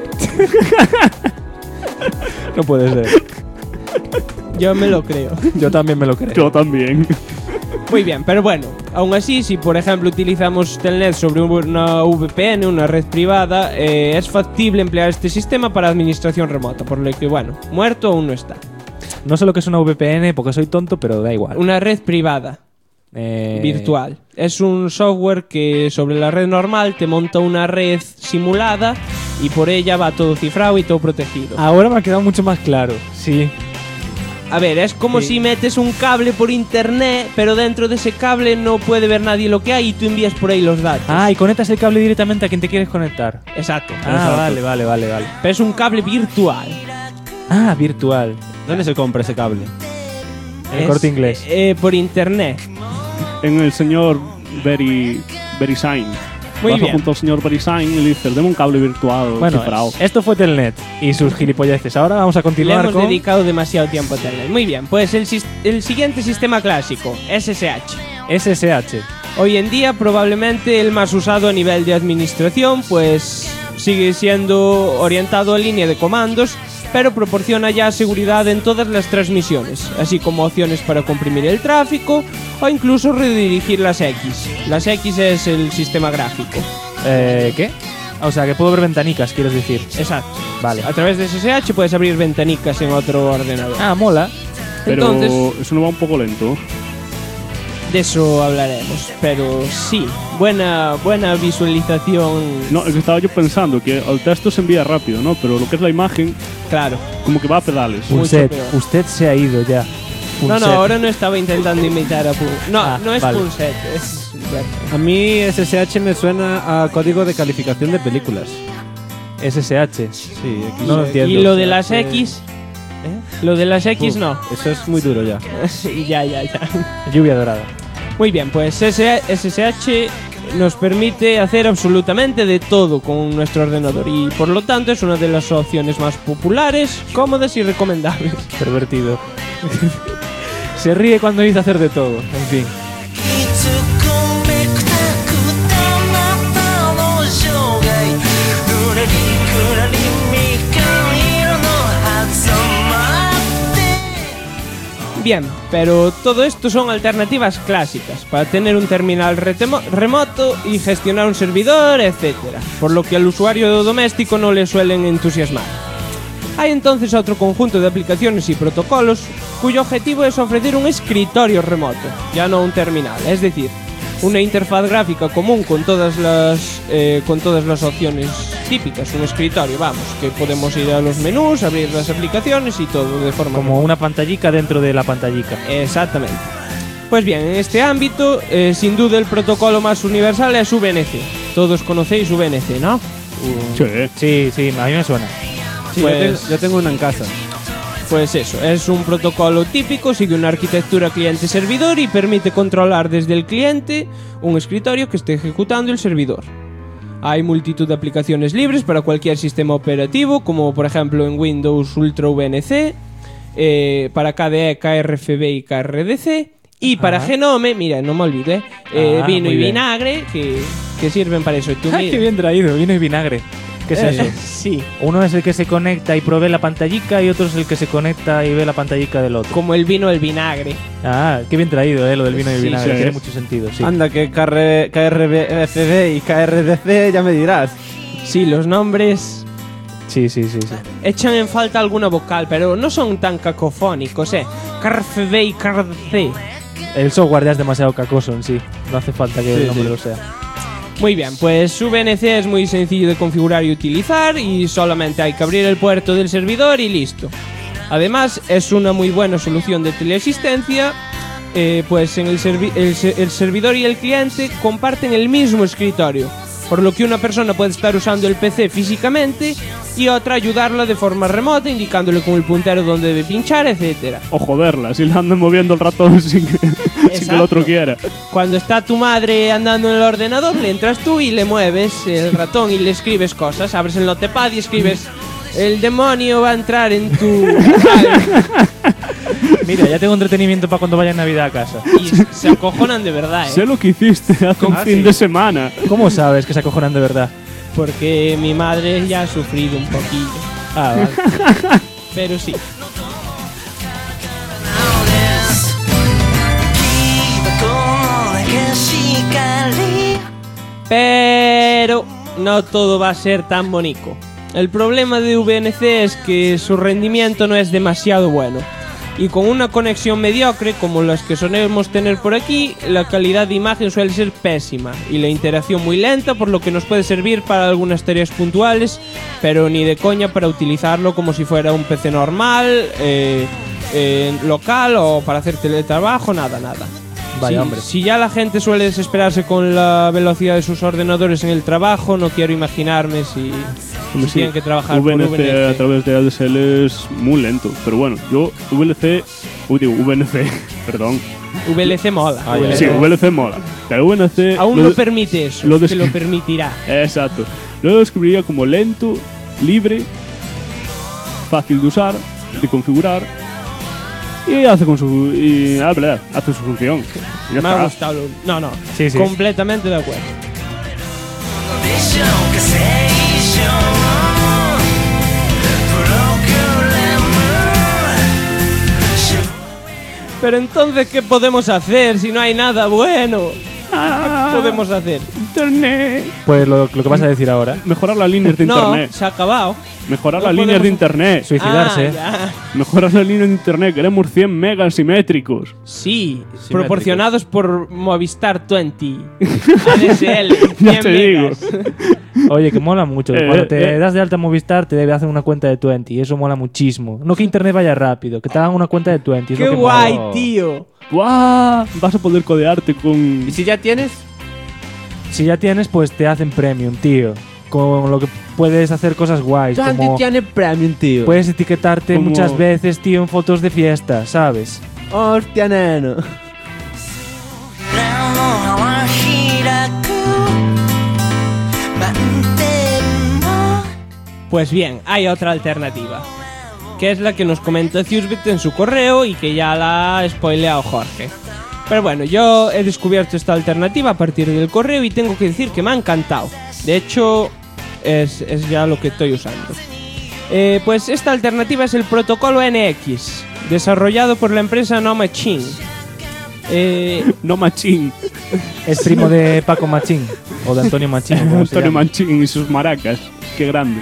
No puede ser. nada. Yo me lo creo. Yo también me lo creo. Yo también. Muy bien, pero bueno, Aún así, si por ejemplo utilizamos Telnet sobre una VPN, una red privada, es factible emplear este sistema para administración remota, por lo que, bueno, muerto aún no está. No sé lo que es una VPN porque soy tonto, pero da igual. Una red privada. Virtual. Es un software que sobre la red normal te monta una red simulada y por ella va todo cifrado y todo protegido. Ahora me ha quedado mucho más claro. Sí. A ver, es como si metes un cable por internet, pero dentro de ese cable no puede ver nadie lo que hay y tú envías por ahí los datos. Ah, y conectas el cable directamente a quien te quieres conectar. Exacto. Vale. Pero es un cable virtual. Ah, virtual. ¿Dónde se compra ese cable? En el Corte Inglés. Por internet. En el señor VeriSign. Muy Vas bien. junto al señor VeriSign y le dices, deme un cable virtual Bueno, cifrado. esto fue Telnet y sus gilipolleces. Ahora vamos a Le continuar hemos con dedicado demasiado tiempo a Telnet. Muy bien, pues el siguiente sistema clásico, SSH. SSH. Hoy en día probablemente el más usado a nivel de administración, pues sigue siendo orientado a línea de comandos, pero proporciona ya seguridad en todas las transmisiones, así como opciones para comprimir el tráfico o incluso redirigir las X. Las X es el sistema gráfico. ¿Qué? O sea, que puedo ver ventanicas, quieres decir. Exacto. Vale. A través de SSH puedes abrir ventanicas en otro ordenador. Ah, mola. Pero Entonces, eso no va un poco lento. de eso hablaremos, pero sí, buena visualización. No, es que estaba yo pensando que el texto se envía rápido, ¿no? Pero lo que es la imagen, Claro. como que va a pedales. Punset, peor. usted se ha ido ya. No, Punset. ahora no estaba intentando imitar a No, Ah, no es vale. Punset, es... A mí SSH me suena a código de calificación de películas. SSH. Sí, aquí No lo entiendo. Y lo de las X... Lo de las X no. Eso es muy duro ya. ya. Lluvia dorada. Muy bien, pues SSH nos permite hacer absolutamente de todo con nuestro ordenador y por lo tanto es una de las opciones más populares, cómodas y recomendables. Pervertido. Se ríe cuando dice hacer de todo. En fin. Bien, pero todo esto son alternativas clásicas para tener un terminal remoto y gestionar un servidor, etc. Por lo que al usuario doméstico no le suelen entusiasmar. Hay entonces otro conjunto de aplicaciones y protocolos cuyo objetivo es ofrecer un escritorio remoto, ya no un terminal, es decir, una interfaz gráfica común con todas las opciones típicas, un escritorio, vamos, que podemos ir a los menús, abrir las aplicaciones y todo de forma Como una pantallica dentro de la pantallica. Exactamente. Pues bien, en este ámbito, sin duda el protocolo más universal es VNC. Todos conocéis VNC, ¿no? Sí. Sí, a mí me suena. Sí, Pues- yo tengo una en casa. Pues eso, es un protocolo típico, sigue una arquitectura cliente-servidor y permite controlar desde el cliente un escritorio que esté ejecutando el servidor. Hay multitud de aplicaciones libres para cualquier sistema operativo, como por ejemplo en Windows Ultra VNC, para KDE, KRFB y KRDC, y para Genome, mira, no me olvidé, vino muy y bien. vinagre, que sirven para eso. Y tú, ¡Ah, mira, qué bien traído! Vino y vinagre. ¿Qué es eso? Sí, Uno es el que se conecta y provee la pantallica y otro es el que se conecta y ve la pantallica del otro. como el vino el vinagre. Ah, qué bien traído, lo del vino y Sí, vinagre. sí. Tiene mucho sentido, sí. Anda, que KRFB y KRDC ya me dirás. Sí, los nombres Sí. echan en falta alguna vocal, pero no son tan cacofónicos, KRFB y KRDC. El software ya es demasiado cacoso en sí. No hace falta que Sí, el nombre sí. lo sea. Muy bien, pues su VNC es muy sencillo de configurar y utilizar y solamente hay que abrir el puerto del servidor y listo. Además, es una muy buena solución de teleasistencia, pues en el servidor y el cliente comparten el mismo escritorio, por lo que una persona puede estar usando el PC físicamente y otra ayudarla de forma remota, indicándole con el puntero dónde debe pinchar, etcétera. O joderla, si le andan moviendo el ratón sin que el otro quiera. Cuando está tu madre andando en el ordenador, le entras tú y le mueves el ratón y le escribes cosas. Abres el notepad y escribes: el demonio va a entrar en tu... Mira, ya tengo entretenimiento para cuando vaya en Navidad a casa. Y se acojonan de verdad, Sé lo que hiciste hace un fin de semana. ¿Cómo sabes que se acojonan de verdad? Porque mi madre ya ha sufrido un poquillo. Ah, vale. Pero sí. Keep Pero no todo va a ser tan bonito. El problema de VNC es que su rendimiento no es demasiado bueno. Y con una conexión mediocre, como las que solemos tener por aquí, la calidad de imagen suele ser pésima y la interacción muy lenta, por lo que nos puede servir para algunas tareas puntuales, pero ni de coña para utilizarlo como si fuera un PC normal, local o para hacer teletrabajo, nada. Vaya, hombre. Si ya la gente suele desesperarse con la velocidad de sus ordenadores en el trabajo, no quiero imaginarme si tienen que trabajar por VNC a través de ADSL es muy lento. Pero bueno, yo VNC, perdón. VLC mola. Sí, VLC mola. Pero VNC aún no permite eso, que lo permitirá. Exacto. Lo describiría como lento, libre, fácil de usar, de configurar. Y hace con su hace su función. Ya me está. ha gustado. No. Sí. Completamente de acuerdo. Pero entonces, ¿qué podemos hacer si no hay nada bueno? ¿Qué podemos hacer? Internet. Pues lo que vas a decir ahora. Mejorar las líneas de internet. No, se ha acabado. Mejorar no las líneas de internet. Suicidarse. Mejorar las líneas de internet. Queremos 100 megas simétricos. Sí, proporcionados por Movistar 20. ADSL. Ya te digo. Oye, que mola mucho. Cuando te das de alta Movistar, te debe hacer una cuenta de 20. Y eso mola muchísimo. No que internet vaya rápido, que te hagan una cuenta de 20. ¡Qué guay, tío! ¡Buah! Vas a poder codearte con... ¿Y si ya tienes? Si ya tienes, pues te hacen premium, tío. Con lo que puedes hacer cosas guays. ¿Dónde Como tiene premium, tío? puedes etiquetarte Como- muchas veces, tío, en fotos de fiesta, ¿sabes? Hostia, neno. Pues bien, hay otra alternativa, que es la que nos comenta Fusebit en su correo y que ya la ha spoileado Jorge. Pero bueno, yo he descubierto esta alternativa a partir del correo y tengo que decir que me ha encantado. De hecho, es ya lo que estoy usando. Pues esta alternativa es el protocolo NX, desarrollado por la empresa No Machine. No Machín. Es primo de Paco Machín. O de Antonio Machín. como se Antonio llama. Machín y sus maracas. Qué grande.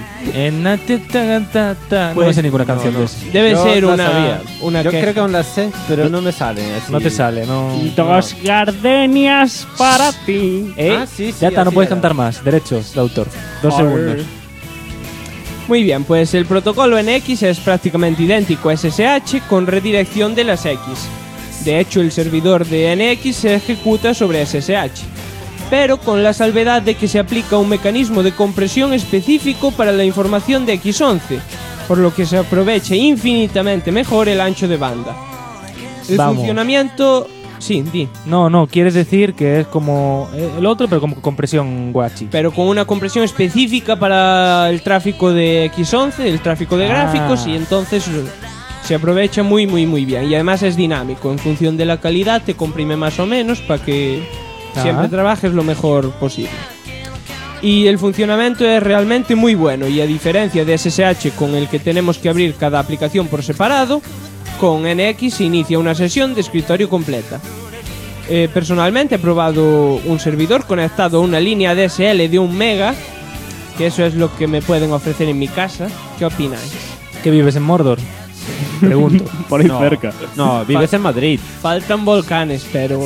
No Pues- me sé ninguna canción de eso. Debe Yo ser la una sabía. Yo queja. creo que aún las sé, pero no me salen así. No te sale, no. Dos gardenias para ti. ¿Eh? Ah, sí, Ya está, no así puedes era. cantar más. Derechos de autor. 2 segundos. Muy bien, pues el protocolo NX es prácticamente idéntico a SSH con redirección de las X. De hecho, el servidor de NX se ejecuta sobre SSH, pero con la salvedad de que se aplica un mecanismo de compresión específico para la información de X11, por lo que se aprovecha infinitamente mejor el ancho de banda. El Vamos. funcionamiento... Sí, di. No, quieres decir que es como el otro, pero como compresión guachi. Pero con una compresión específica para el tráfico de X11, el tráfico de Ah. gráficos, y entonces se aprovecha muy bien. Y además es dinámico, en función de la calidad te comprime más o menos para que siempre trabajes lo mejor posible. Y el funcionamiento es realmente muy bueno, y a diferencia de SSH con el que tenemos que abrir cada aplicación por separado, con NX se inicia una sesión de escritorio completa. Personalmente he probado un servidor conectado a una línea DSL de 1 mega, que eso es lo que me pueden ofrecer en mi casa. ¿Qué opináis? ¿Que vives en Mordor? Pregunto. Por ahí No. cerca. No, vives en Madrid. Faltan volcanes, pero...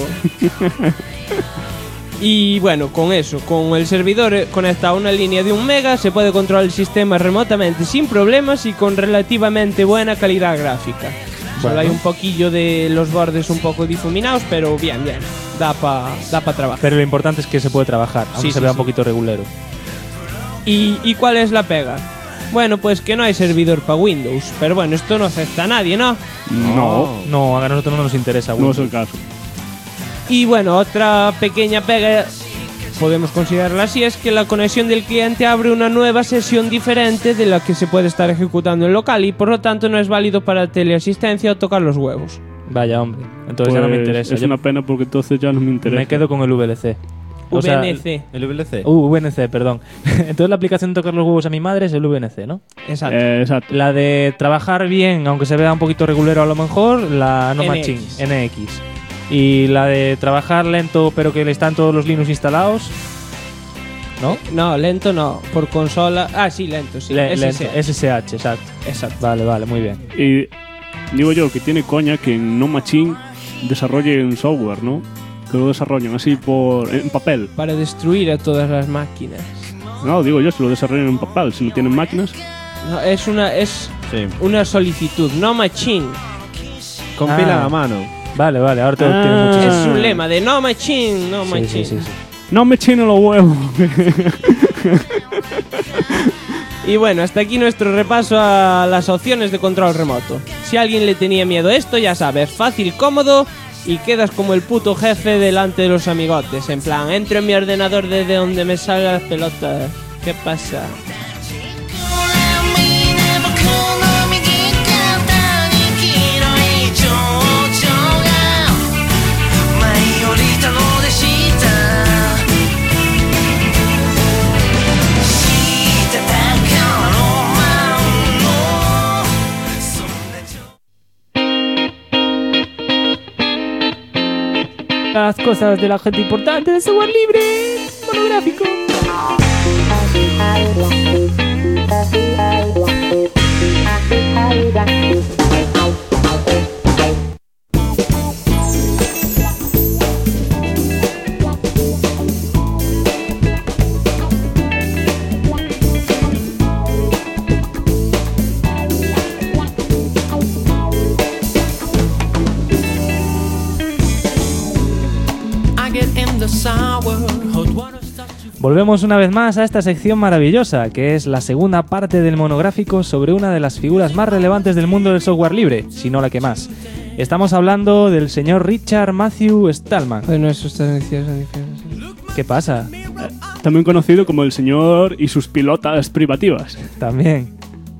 Y bueno, con eso, con el servidor conectado a una línea de 1 mega, se puede controlar el sistema remotamente sin problemas y con relativamente buena calidad gráfica. Solo hay un poquillo de los bordes un poco difuminados, pero bien. Da pa trabajar. Pero lo importante es que se puede trabajar, aunque Sí, se sí, vea sí. un poquito regulero. ¿Y cuál es la pega? Bueno, pues que no hay servidor para Windows. Pero bueno, esto no afecta a nadie, ¿no? No, A nosotros no nos interesa. no Windows. es el caso. Y bueno, otra pequeña pega, podemos considerarla así, es que la conexión del cliente abre una nueva sesión diferente de la que se puede estar ejecutando en local y por lo tanto no es válido para teleasistencia o tocar los huevos. Vaya, hombre. Entonces ya no me Pues interesa. Es Yo una pena porque entonces ya no me interesa. me quedo con el VLC. O sea, VNC. El VLC. VNC, perdón. Entonces la aplicación de tocar los huevos a mi madre es el VNC, ¿no? Exacto. Exacto. La de trabajar bien, aunque se vea un poquito regulero a lo mejor, la No NX. Machine, NX. Y la de trabajar lento pero que le están todos los Linux instalados, ¿no? No, lento no. Por consola... Ah, sí, lento, sí. Lento, SSH, exacto. Vale, muy bien. Y digo yo que tiene coña que en No Machine desarrollen software, ¿no? Que lo desarrollen así en papel. Para destruir a todas las máquinas. No, digo yo, si lo desarrollan en papel, si no tienen máquinas. No, es una solicitud. No Machine. Compila a mano. Vale, ahora tiene mucho Es sentido. un lema de No Machine, No Machine. Sí. No me chino los huevos. Y bueno, hasta aquí nuestro repaso a las opciones de control remoto. Si a alguien le tenía miedo a esto, ya sabes, fácil, cómodo y quedas como el puto jefe delante de los amigotes. En plan, entro en mi ordenador desde donde me salgan las pelotas. ¿Qué pasa? Las cosas de la gente importante de software libre monográfico. Volvemos una vez más a esta sección maravillosa, que es la segunda parte del monográfico sobre una de las figuras más relevantes del mundo del software libre, si no la que más. Estamos hablando del señor Richard Matthew Stallman. Bueno, eso está diciendo. ¿Qué pasa? También conocido como el señor y sus pilotas privativas. También.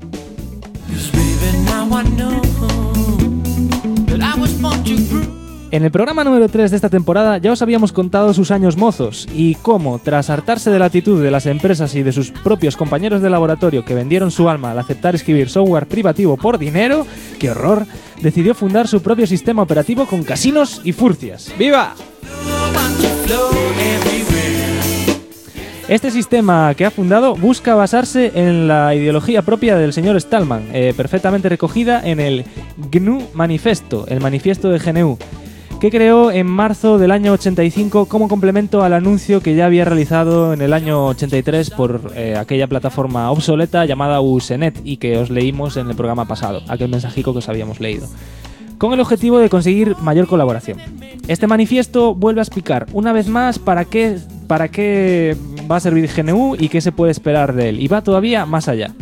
En el programa número 3 de esta temporada ya os habíamos contado sus años mozos y cómo, tras hartarse de la actitud de las empresas y de sus propios compañeros de laboratorio que vendieron su alma al aceptar escribir software privativo por dinero, ¡qué horror!, decidió fundar su propio sistema operativo con casinos y furcias. ¡Viva! Este sistema que ha fundado busca basarse en la ideología propia del señor Stallman, perfectamente recogida en el GNU Manifesto, el manifiesto de GNU, que creó en marzo del año 85 como complemento al anuncio que ya había realizado en el año 83 por aquella plataforma obsoleta llamada Usenet y que os leímos en el programa pasado, aquel mensajico que os habíamos leído, con el objetivo de conseguir mayor colaboración. Este manifiesto vuelve a explicar una vez más para qué va a servir GNU y qué se puede esperar de él, y va todavía más allá.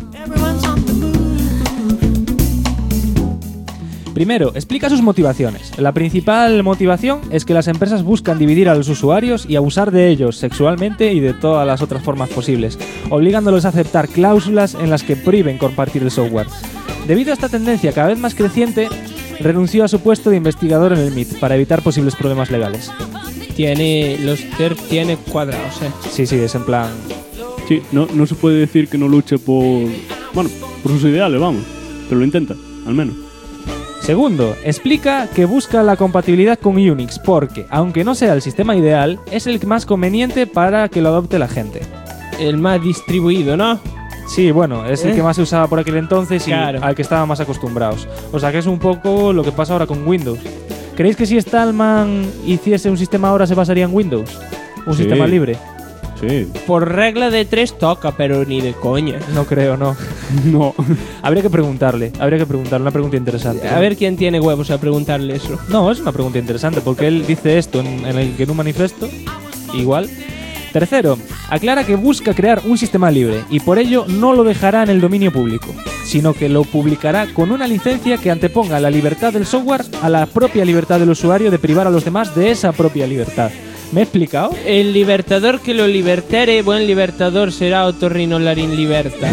Primero, explica sus motivaciones. La principal motivación es que las empresas buscan dividir a los usuarios y abusar de ellos sexualmente y de todas las otras formas posibles, obligándolos a aceptar cláusulas en las que prohíben compartir el software. Debido a esta tendencia cada vez más creciente, renunció a su puesto de investigador en el MIT para evitar posibles problemas legales. Tiene cuadrados, Sí, es en plan... Sí, no se puede decir que no luche por sus ideales, vamos, pero lo intenta, al menos. Segundo, explica que busca la compatibilidad con Unix porque, aunque no sea el sistema ideal, es el más conveniente para que lo adopte la gente. El más distribuido, ¿no? Sí, bueno, es el que más se usaba por aquel entonces y claro, al que estaban más acostumbrados. O sea que es un poco lo que pasa ahora con Windows. ¿Creéis que si Stallman hiciese un sistema ahora se basaría en Windows? ¿Un sistema libre? Sí. Por regla de 3 toca, pero ni de coña. No creo, no. No. Habría que preguntarle, una pregunta interesante. A ver quién tiene huevos a preguntarle eso. No, es una pregunta interesante porque él dice esto en el GNU Manifesto, igual. Tercero, aclara que busca crear un sistema libre y por ello no lo dejará en el dominio público, sino que lo publicará con una licencia que anteponga la libertad del software a la propia libertad del usuario de privar a los demás de esa propia libertad. ¿Me he explicado? El libertador que lo libertere, buen libertador será otorrinolarin liberta.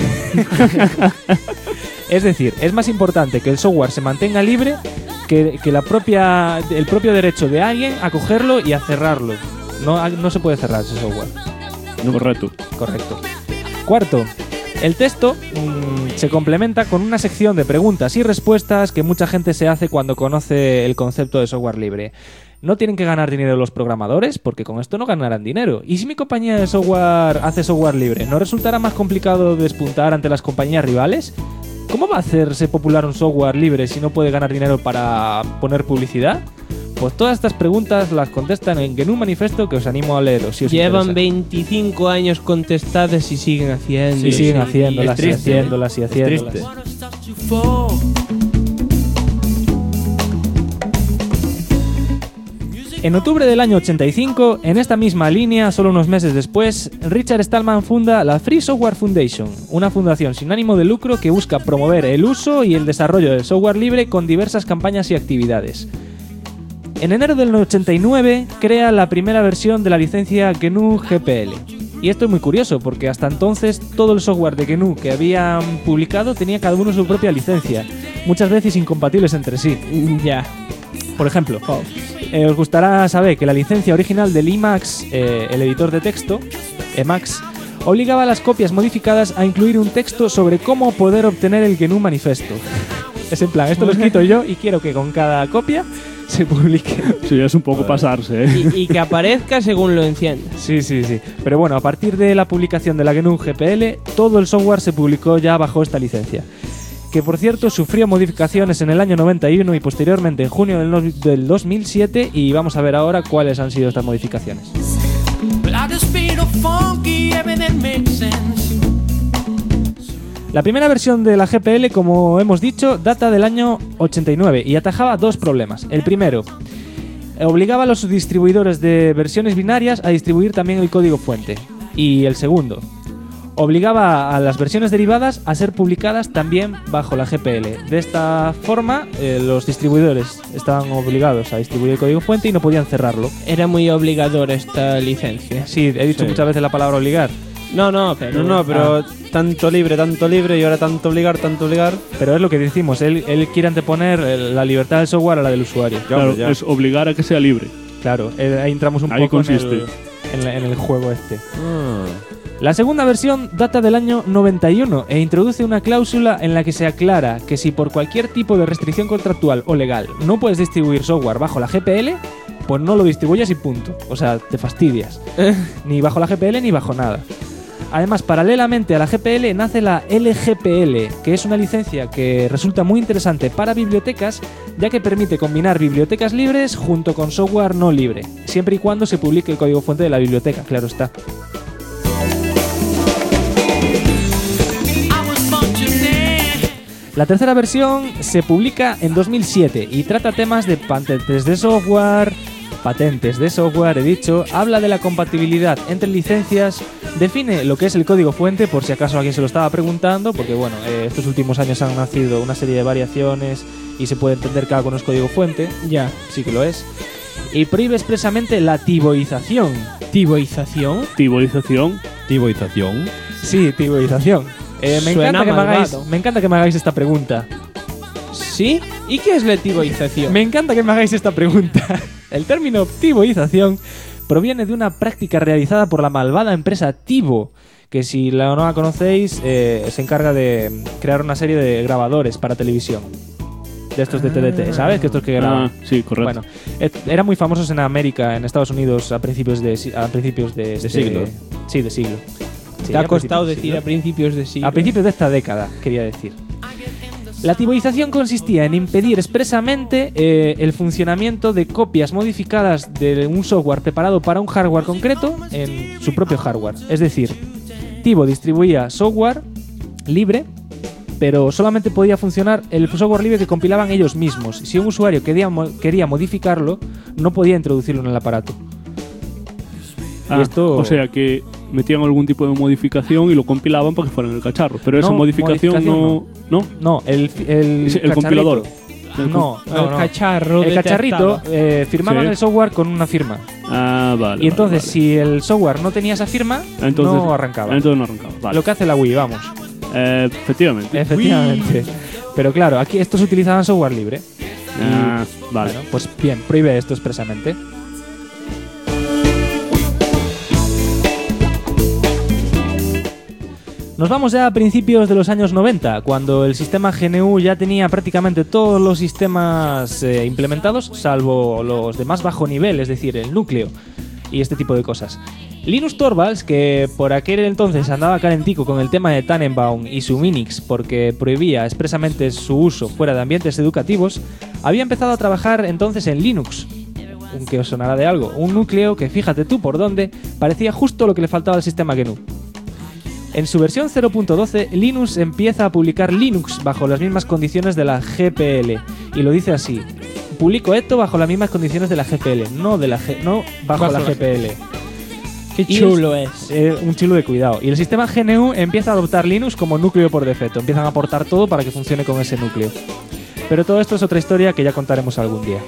Es decir, es más importante que el software se mantenga libre que el propio derecho de alguien a cogerlo y a cerrarlo. No se puede cerrar ese software. No, correcto. Cuarto, el texto se complementa con una sección de preguntas y respuestas que mucha gente se hace cuando conoce el concepto de software libre. No tienen que ganar dinero los programadores, porque con esto no ganarán dinero. ¿Y si mi compañía de software hace software libre? ¿No resultará más complicado despuntar ante las compañías rivales? ¿Cómo va a hacerse popular un software libre si no puede ganar dinero para poner publicidad? Pues todas estas preguntas las contestan en GNU Manifesto, que os animo a leeros si os Llevan interesa. 25 años contestadas y siguen haciendo. Y siguen haciéndolas, Es triste, y haciéndolas, y Es haciéndolas. triste. En octubre del año 85, en esta misma línea, solo unos meses después, Richard Stallman funda la Free Software Foundation, una fundación sin ánimo de lucro que busca promover el uso y el desarrollo del software libre con diversas campañas y actividades. En enero del 89 crea la primera versión de la licencia GNU GPL. Y esto es muy curioso porque hasta entonces todo el software de GNU que habían publicado tenía cada uno su propia licencia, muchas veces incompatibles entre sí. Ya. Por ejemplo, os gustará saber que la licencia original del Emacs, el editor de texto, Emacs, obligaba a las copias modificadas a incluir un texto sobre cómo poder obtener el GNU Manifesto. Es en plan, esto lo he escrito yo y quiero que con cada copia se publique. Sí, es un poco pasarse, ¿eh? Y que aparezca según lo enciendas. Sí. Pero bueno, a partir de la publicación de la GNU GPL, todo el software se publicó ya bajo esta licencia. Que por cierto sufrió modificaciones en el año 91 y posteriormente en junio del 2007, y vamos a ver ahora cuáles han sido estas modificaciones. La primera versión de la GPL, como hemos dicho, data del año 89 y atajaba dos problemas. El primero, obligaba a los distribuidores de versiones binarias a distribuir también el código fuente. Y el segundo, obligaba a las versiones derivadas a ser publicadas también bajo la GPL. De esta forma, los distribuidores estaban obligados a distribuir el código fuente y no podían cerrarlo. Era muy obligadora esta licencia. Sí, he dicho muchas veces la palabra obligar. No, pero Tanto libre y ahora tanto obligar. Pero es lo que decimos, él quiere anteponer la libertad del software a la del usuario. Claro, ya. es obligar a que sea libre. Claro, ahí entramos un Ahí poco consiste. en el juego este. La segunda versión data del año 91 e introduce una cláusula en la que se aclara que si por cualquier tipo de restricción contractual o legal no puedes distribuir software bajo la GPL, pues no lo distribuyas y punto. O sea, te fastidias. Ni bajo la GPL ni bajo nada. Además, paralelamente a la GPL nace la LGPL, que es una licencia que resulta muy interesante para bibliotecas, ya que permite combinar bibliotecas libres junto con software no libre, siempre y cuando se publique el código fuente de la biblioteca, claro está. La tercera versión se publica en 2007 y trata temas de patentes de software, he dicho, habla de la compatibilidad entre licencias, define lo que es el código fuente, por si acaso alguien se lo estaba preguntando, porque bueno, estos últimos años han nacido una serie de variaciones y se puede entender que algo no es código fuente, ya, sí que lo es, y prohíbe expresamente la tiboización. ¿Tiboización? Tiborización. Sí, tiboización. Me encanta que me hagáis esta pregunta. ¿Sí? ¿Y qué es la tiboización? Me encanta que me hagáis esta pregunta. El término tiboización proviene de una práctica realizada por la malvada empresa Tibo, que si no la conocéis, se encarga de crear una serie de grabadores para televisión. De estos de TDT, ¿sabes? Que estos que graban. Sí, correcto. Bueno, eran muy famosos en América, en Estados Unidos, a principios de siglo. Sí, de siglo. Sí, Te ha a costado principios de decir siglo. a principios de siglo. A principios de esta década, quería decir. La tiboización consistía en impedir expresamente el funcionamiento de copias modificadas de un software preparado para un hardware concreto en su propio hardware. Es decir, Tibo distribuía software libre, pero solamente podía funcionar el software libre que compilaban ellos mismos. Si un usuario quería modificarlo, no podía introducirlo en el aparato. Y esto... O sea que metían algún tipo de modificación y lo compilaban para que fuera en el cacharro. Pero esa No, modificación no. No, el compilador. No, El cacharro. El cacharrito firmaban Sí. el software con una firma. Ah, vale. Y entonces, vale. si el software no tenía esa firma, no arrancaba. Entonces no arrancaba. Vale. Lo que hace la Wii, vamos. Efectivamente. Efectivamente. Pero claro, aquí estos utilizaban software libre. Vale. Bueno, pues bien, prohíbe esto expresamente. Nos vamos ya a principios de los años 90, cuando el sistema GNU ya tenía prácticamente todos los sistemas implementados, salvo los de más bajo nivel, es decir, el núcleo y este tipo de cosas. Linus Torvalds, que por aquel entonces andaba calentico con el tema de Tannenbaum y su Minix porque prohibía expresamente su uso fuera de ambientes educativos, había empezado a trabajar entonces en Linux, que os sonará de algo, un núcleo que, fíjate tú por dónde, parecía justo lo que le faltaba al sistema GNU. En su versión 0.12, Linus empieza a publicar Linux bajo las mismas condiciones de la GPL, y lo dice así: publico esto bajo las mismas condiciones de la GPL, no bajo la GPL. Qué chulo es. Un chulo de cuidado. Y el sistema GNU empieza a adoptar Linux como núcleo por defecto. Empiezan a aportar todo para que funcione con ese núcleo. Pero todo esto es otra historia que ya contaremos algún día.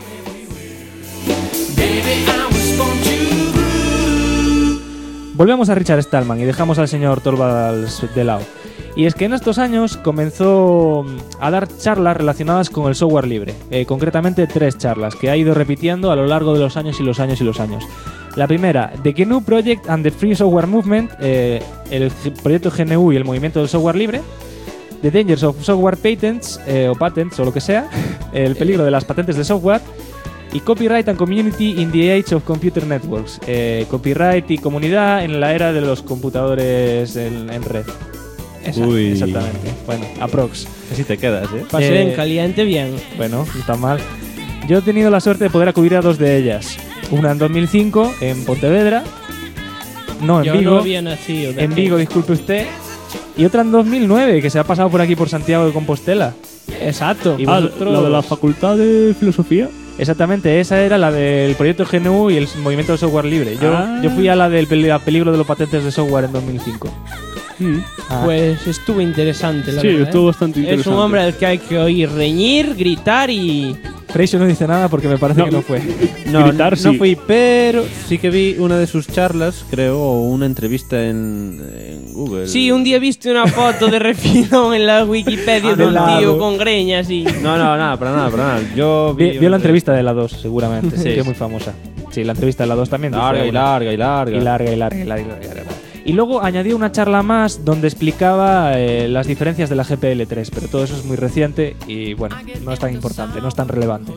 Volvemos a Richard Stallman y dejamos al señor Torvalds de lado. Y es que en estos años comenzó a dar charlas relacionadas con el software libre. Concretamente 3 charlas que ha ido repitiendo a lo largo de los años y los años y los años. La primera, The GNU Project and the Free Software Movement, el proyecto GNU y el movimiento del software libre. The Dangers of Software Patents, o Patents, o lo que sea. El peligro de las patentes de software. Y Copyright and Community in the Age of Computer Networks. Copyright y comunidad en la era de los computadores en red. Uy. Exactamente. Bueno, aprox. Así te quedas, ¿eh? Pasé en caliente bien. Bueno, no está mal. Yo he tenido la suerte de poder acudir a 2 de ellas. Una en 2005 en Pontevedra. No, en Yo Vigo. no había nacido. En Vigo, disculpe usted. Y otra en 2009 que se ha pasado por aquí por Santiago de Compostela. Exacto. Y Ah, vosotros... la de la Facultad de Filosofía. Exactamente, esa era la del proyecto GNU y el movimiento del software libre. Yo fui a la del peligro de los patentes de software en 2005. Pues estuvo interesante, la Sí, verdad. estuvo bastante interesante. Es un hombre al que hay que oír reñir, gritar y... Freixo no dice nada porque me parece que no fue. No, Gritar, no sí. fui, pero sí que vi una de sus charlas, creo, o una entrevista en Google. Sí, un día viste una foto de refilón en la Wikipedia de un tío con greñas y... No, para nada. Yo Vio la entrevista de la 2, seguramente, Sí. que es muy famosa. Sí, la entrevista de la 2 también. Larga y larga. Y larga. Y luego añadió una charla más donde explicaba las diferencias de la GPL3, pero todo eso es muy reciente y bueno, no es tan importante, no es tan relevante.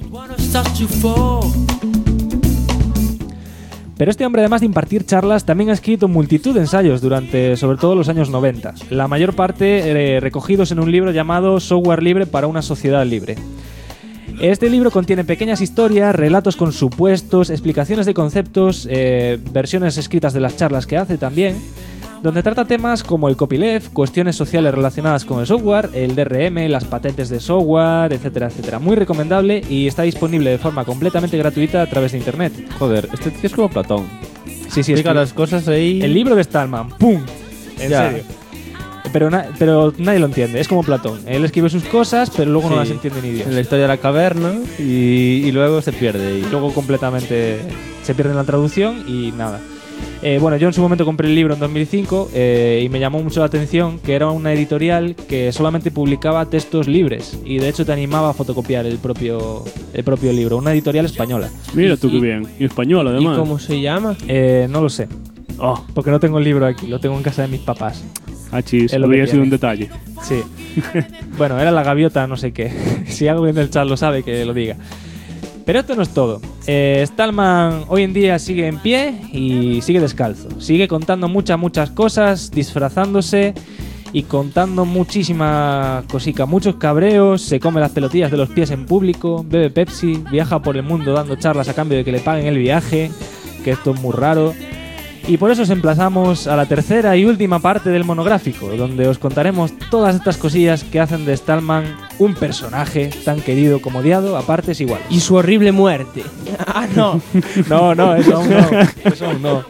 Pero este hombre, además de impartir charlas, también ha escrito multitud de ensayos durante, sobre todo, los años 90. La mayor parte recogidos en un libro llamado Software Libre para una sociedad libre. Este libro contiene pequeñas historias, relatos con supuestos, explicaciones de conceptos, versiones escritas de las charlas que hace también, donde trata temas como el copyleft, cuestiones sociales relacionadas con el software, el DRM, las patentes de software, etcétera, etcétera. Muy recomendable y está disponible de forma completamente gratuita a través de internet. Joder, este tío es como Platón. Sí, Explica las cosas ahí. El libro de Stallman, ¡pum! En Ya. serio. Pero nadie lo entiende, es como Platón. Él escribe sus cosas, pero luego no Sí. las entiende ni Dios. En la historia de la caverna y luego se pierde. Y luego completamente se pierde en la traducción y nada. Bueno, yo en su momento compré el libro en 2005 y me llamó mucho la atención que era una editorial que solamente publicaba textos libres y de hecho te animaba a fotocopiar el propio libro, una editorial española. Mira tú qué bien. Y español, además. ¿Y cómo se llama? No lo sé, porque no tengo el libro aquí, lo tengo en casa de mis papás. Chis, Es lo que habría sido tiene. un detalle. Sí. Bueno, era la gaviota no sé qué. Si alguien del chat lo sabe, que lo diga. Pero esto no es todo. Stallman hoy en día sigue en pie y sigue descalzo. Sigue contando muchas cosas, disfrazándose y contando muchísima cosica. Muchos cabreos, se come las pelotillas de los pies en público, bebe Pepsi, viaja por el mundo dando charlas a cambio de que le paguen el viaje, que esto es muy raro. Y por eso os emplazamos a la tercera y última parte del monográfico, donde os contaremos todas estas cosillas que hacen de Stallman un personaje tan querido como odiado a partes iguales. Y su horrible muerte. Ah, no. No, eso aún no. Eso aún no.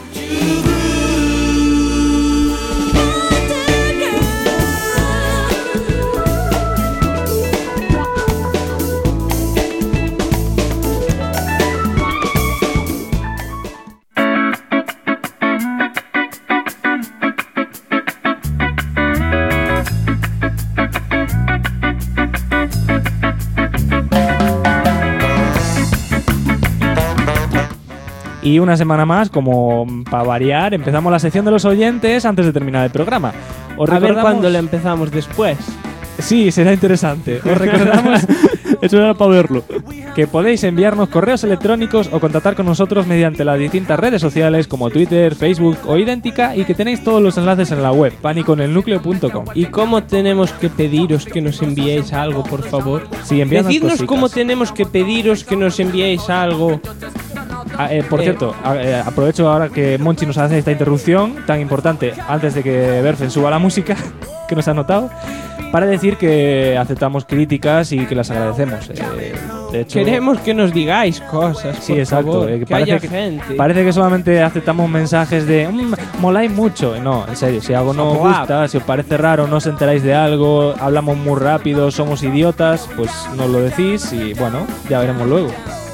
Y una semana más, como para variar, empezamos la sección de los oyentes antes de terminar el programa. Os A ver recordamos- cuándo la empezamos después. Sí, será interesante. Os recordamos Eso era para verlo. que podéis enviarnos correos electrónicos o contactar con nosotros mediante las distintas redes sociales como Twitter, Facebook o Idéntica, y que tenéis todos los enlaces en la web paniconelnucleo.com. ¿Y cómo tenemos que pediros que nos enviéis algo, por favor? Sí, enviadnos Decidnos cositas. cómo tenemos que pediros que nos enviéis algo. Por cierto, aprovecho ahora que Monchi nos hace esta interrupción tan importante antes de que Berfen suba la música que nos ha notado, para decir que aceptamos críticas y que las agradecemos. De hecho, Queremos que nos digáis cosas, sí, por exacto. favor, Que que haya gente. parece que solamente aceptamos mensajes de moláis mucho. No, en serio, si algo no os gusta, si os parece raro, no os enteráis de algo, hablamos muy rápido, somos idiotas, pues nos lo decís y bueno, ya veremos luego.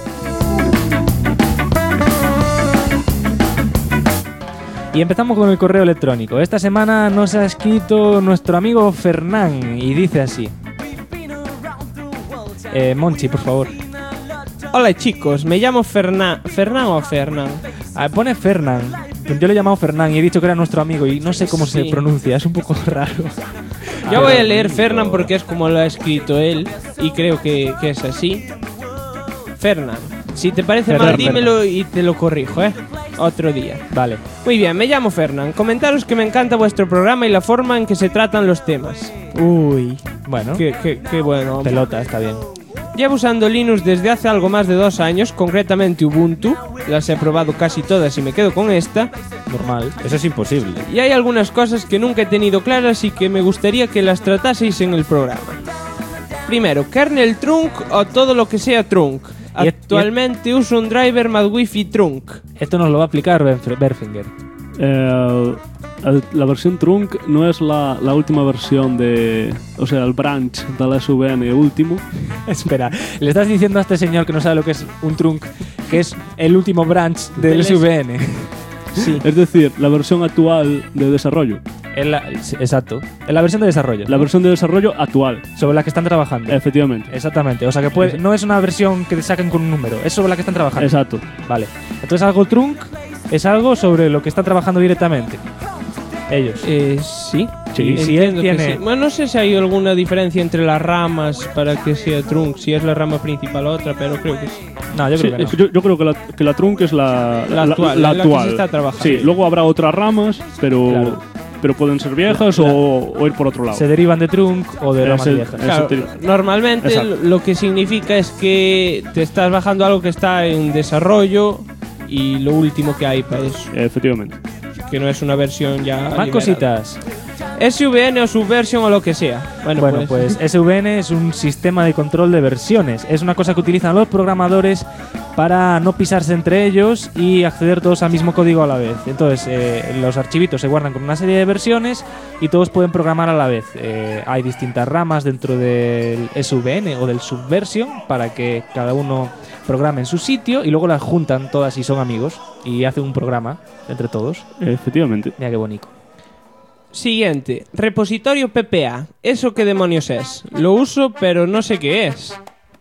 Y empezamos con el correo electrónico. Esta semana nos ha escrito nuestro amigo Fernán y dice así. Monchi, por favor. Hola chicos, me llamo Fernán o Fernán. Pone Fernán. Yo le he llamado Fernán y he dicho que era nuestro amigo y no sé cómo se pronuncia, es un poco raro. Yo voy a leer Fernán porque es como lo ha escrito él y creo que es así. Fernán. Si te parece mal, dímelo y te lo corrijo, otro día. Vale. Muy bien, me llamo Fernán. Comentaros que me encanta vuestro programa y la forma en que se tratan los temas. Uy, bueno. Qué bueno. Pelota, está bien. Llevo usando Linux desde hace algo más de 2 años, concretamente Ubuntu. Las he probado casi todas y me quedo con esta. Normal. Eso es imposible. Y hay algunas cosas que nunca he tenido claras y que me gustaría que las trataseis en el programa. Primero, kernel trunk o todo lo que sea trunk. Actualmente uso un driver más wifi trunk. Esto nos lo va a explicar Berfinger. La versión trunk no es la última versión de... O sea, el branch del SVN último. Espera, le estás diciendo a este señor que no sabe lo que es un trunk, que es el último branch del SVN. Sí. Es decir, la versión actual de desarrollo. Exacto. En la versión de desarrollo. La versión de desarrollo actual. Sobre la que están trabajando. Efectivamente. Exactamente. O sea que no es una versión que te saquen con un número, es sobre la que están trabajando. Exacto. Vale. Entonces algo trunk es algo sobre lo que están trabajando directamente. Ellos. Sí. Sí, si él Entiendo que tiene... sí. Bueno, no sé si hay alguna diferencia entre las ramas para que sea trunk, si es la rama principal o otra, pero creo que sí. No, yo creo que no. Yo creo que la trunk es la actual, la la actual. que se está trabajando. Sí, luego habrá otras ramas, pero pueden ser viejas o ir por otro lado. Se derivan de trunk o de ramas viejas. Claro, normalmente Exacto. lo que significa es que te estás bajando algo que está en desarrollo y lo último que hay para eso. Efectivamente. Que no es una versión ya Más liberada. cositas. SVN o Subversion o lo que sea. Bueno, pues SVN es un sistema de control de versiones. Es una cosa que utilizan los programadores para no pisarse entre ellos y acceder todos al mismo código a la vez. Entonces, los archivitos se guardan con una serie de versiones y todos pueden programar a la vez. Hay distintas ramas dentro del SVN o del Subversion para que cada uno programe en su sitio y luego las juntan todas y son amigos y hacen un programa entre todos. Efectivamente. Mira qué bonito. Siguiente, repositorio PPA. ¿Eso qué demonios es? Lo uso, pero no sé qué es.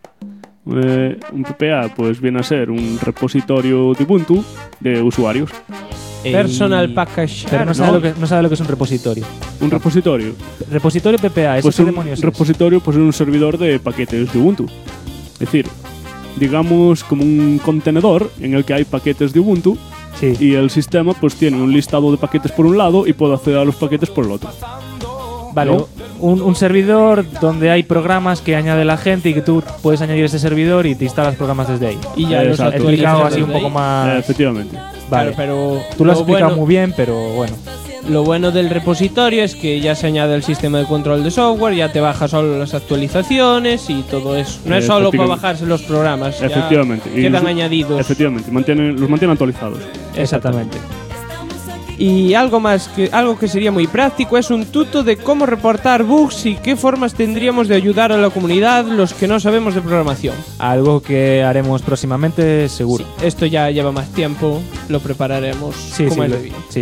Un PPA pues viene a ser un repositorio de Ubuntu de usuarios. Personal Package. Pero no sabe lo que es un repositorio. Un repositorio. Repositorio PPA, ¿eso Pues qué un demonios es? repositorio pues es un servidor de paquetes de Ubuntu. Es decir, digamos como un contenedor en el que hay paquetes de Ubuntu. Sí. Y el sistema pues tiene un listado de paquetes por un lado y puede acceder a los paquetes por el otro. Vale, ¿no? un servidor donde hay programas que añade la gente y que tú puedes añadir ese servidor y te instalas programas desde ahí. Y ya los Exacto. Explicado actualizas así un desde poco ahí. más... Efectivamente. Vale, Claro, pero tú lo has lo explicado bueno- muy bien, pero bueno. Lo bueno del repositorio es que ya se añade el sistema de control de software, ya te baja solo las actualizaciones y todo eso. No es solo para bajarse los programas, ya Efectivamente. Y quedan los- añadidos. Efectivamente, los mantienen actualizados. Exactamente. Y algo que sería muy práctico es un tuto de cómo reportar bugs y qué formas tendríamos de ayudar a la comunidad los que no sabemos de programación. Algo que haremos próximamente, seguro. Esto ya lleva más tiempo, lo prepararemos como es debido. Sí.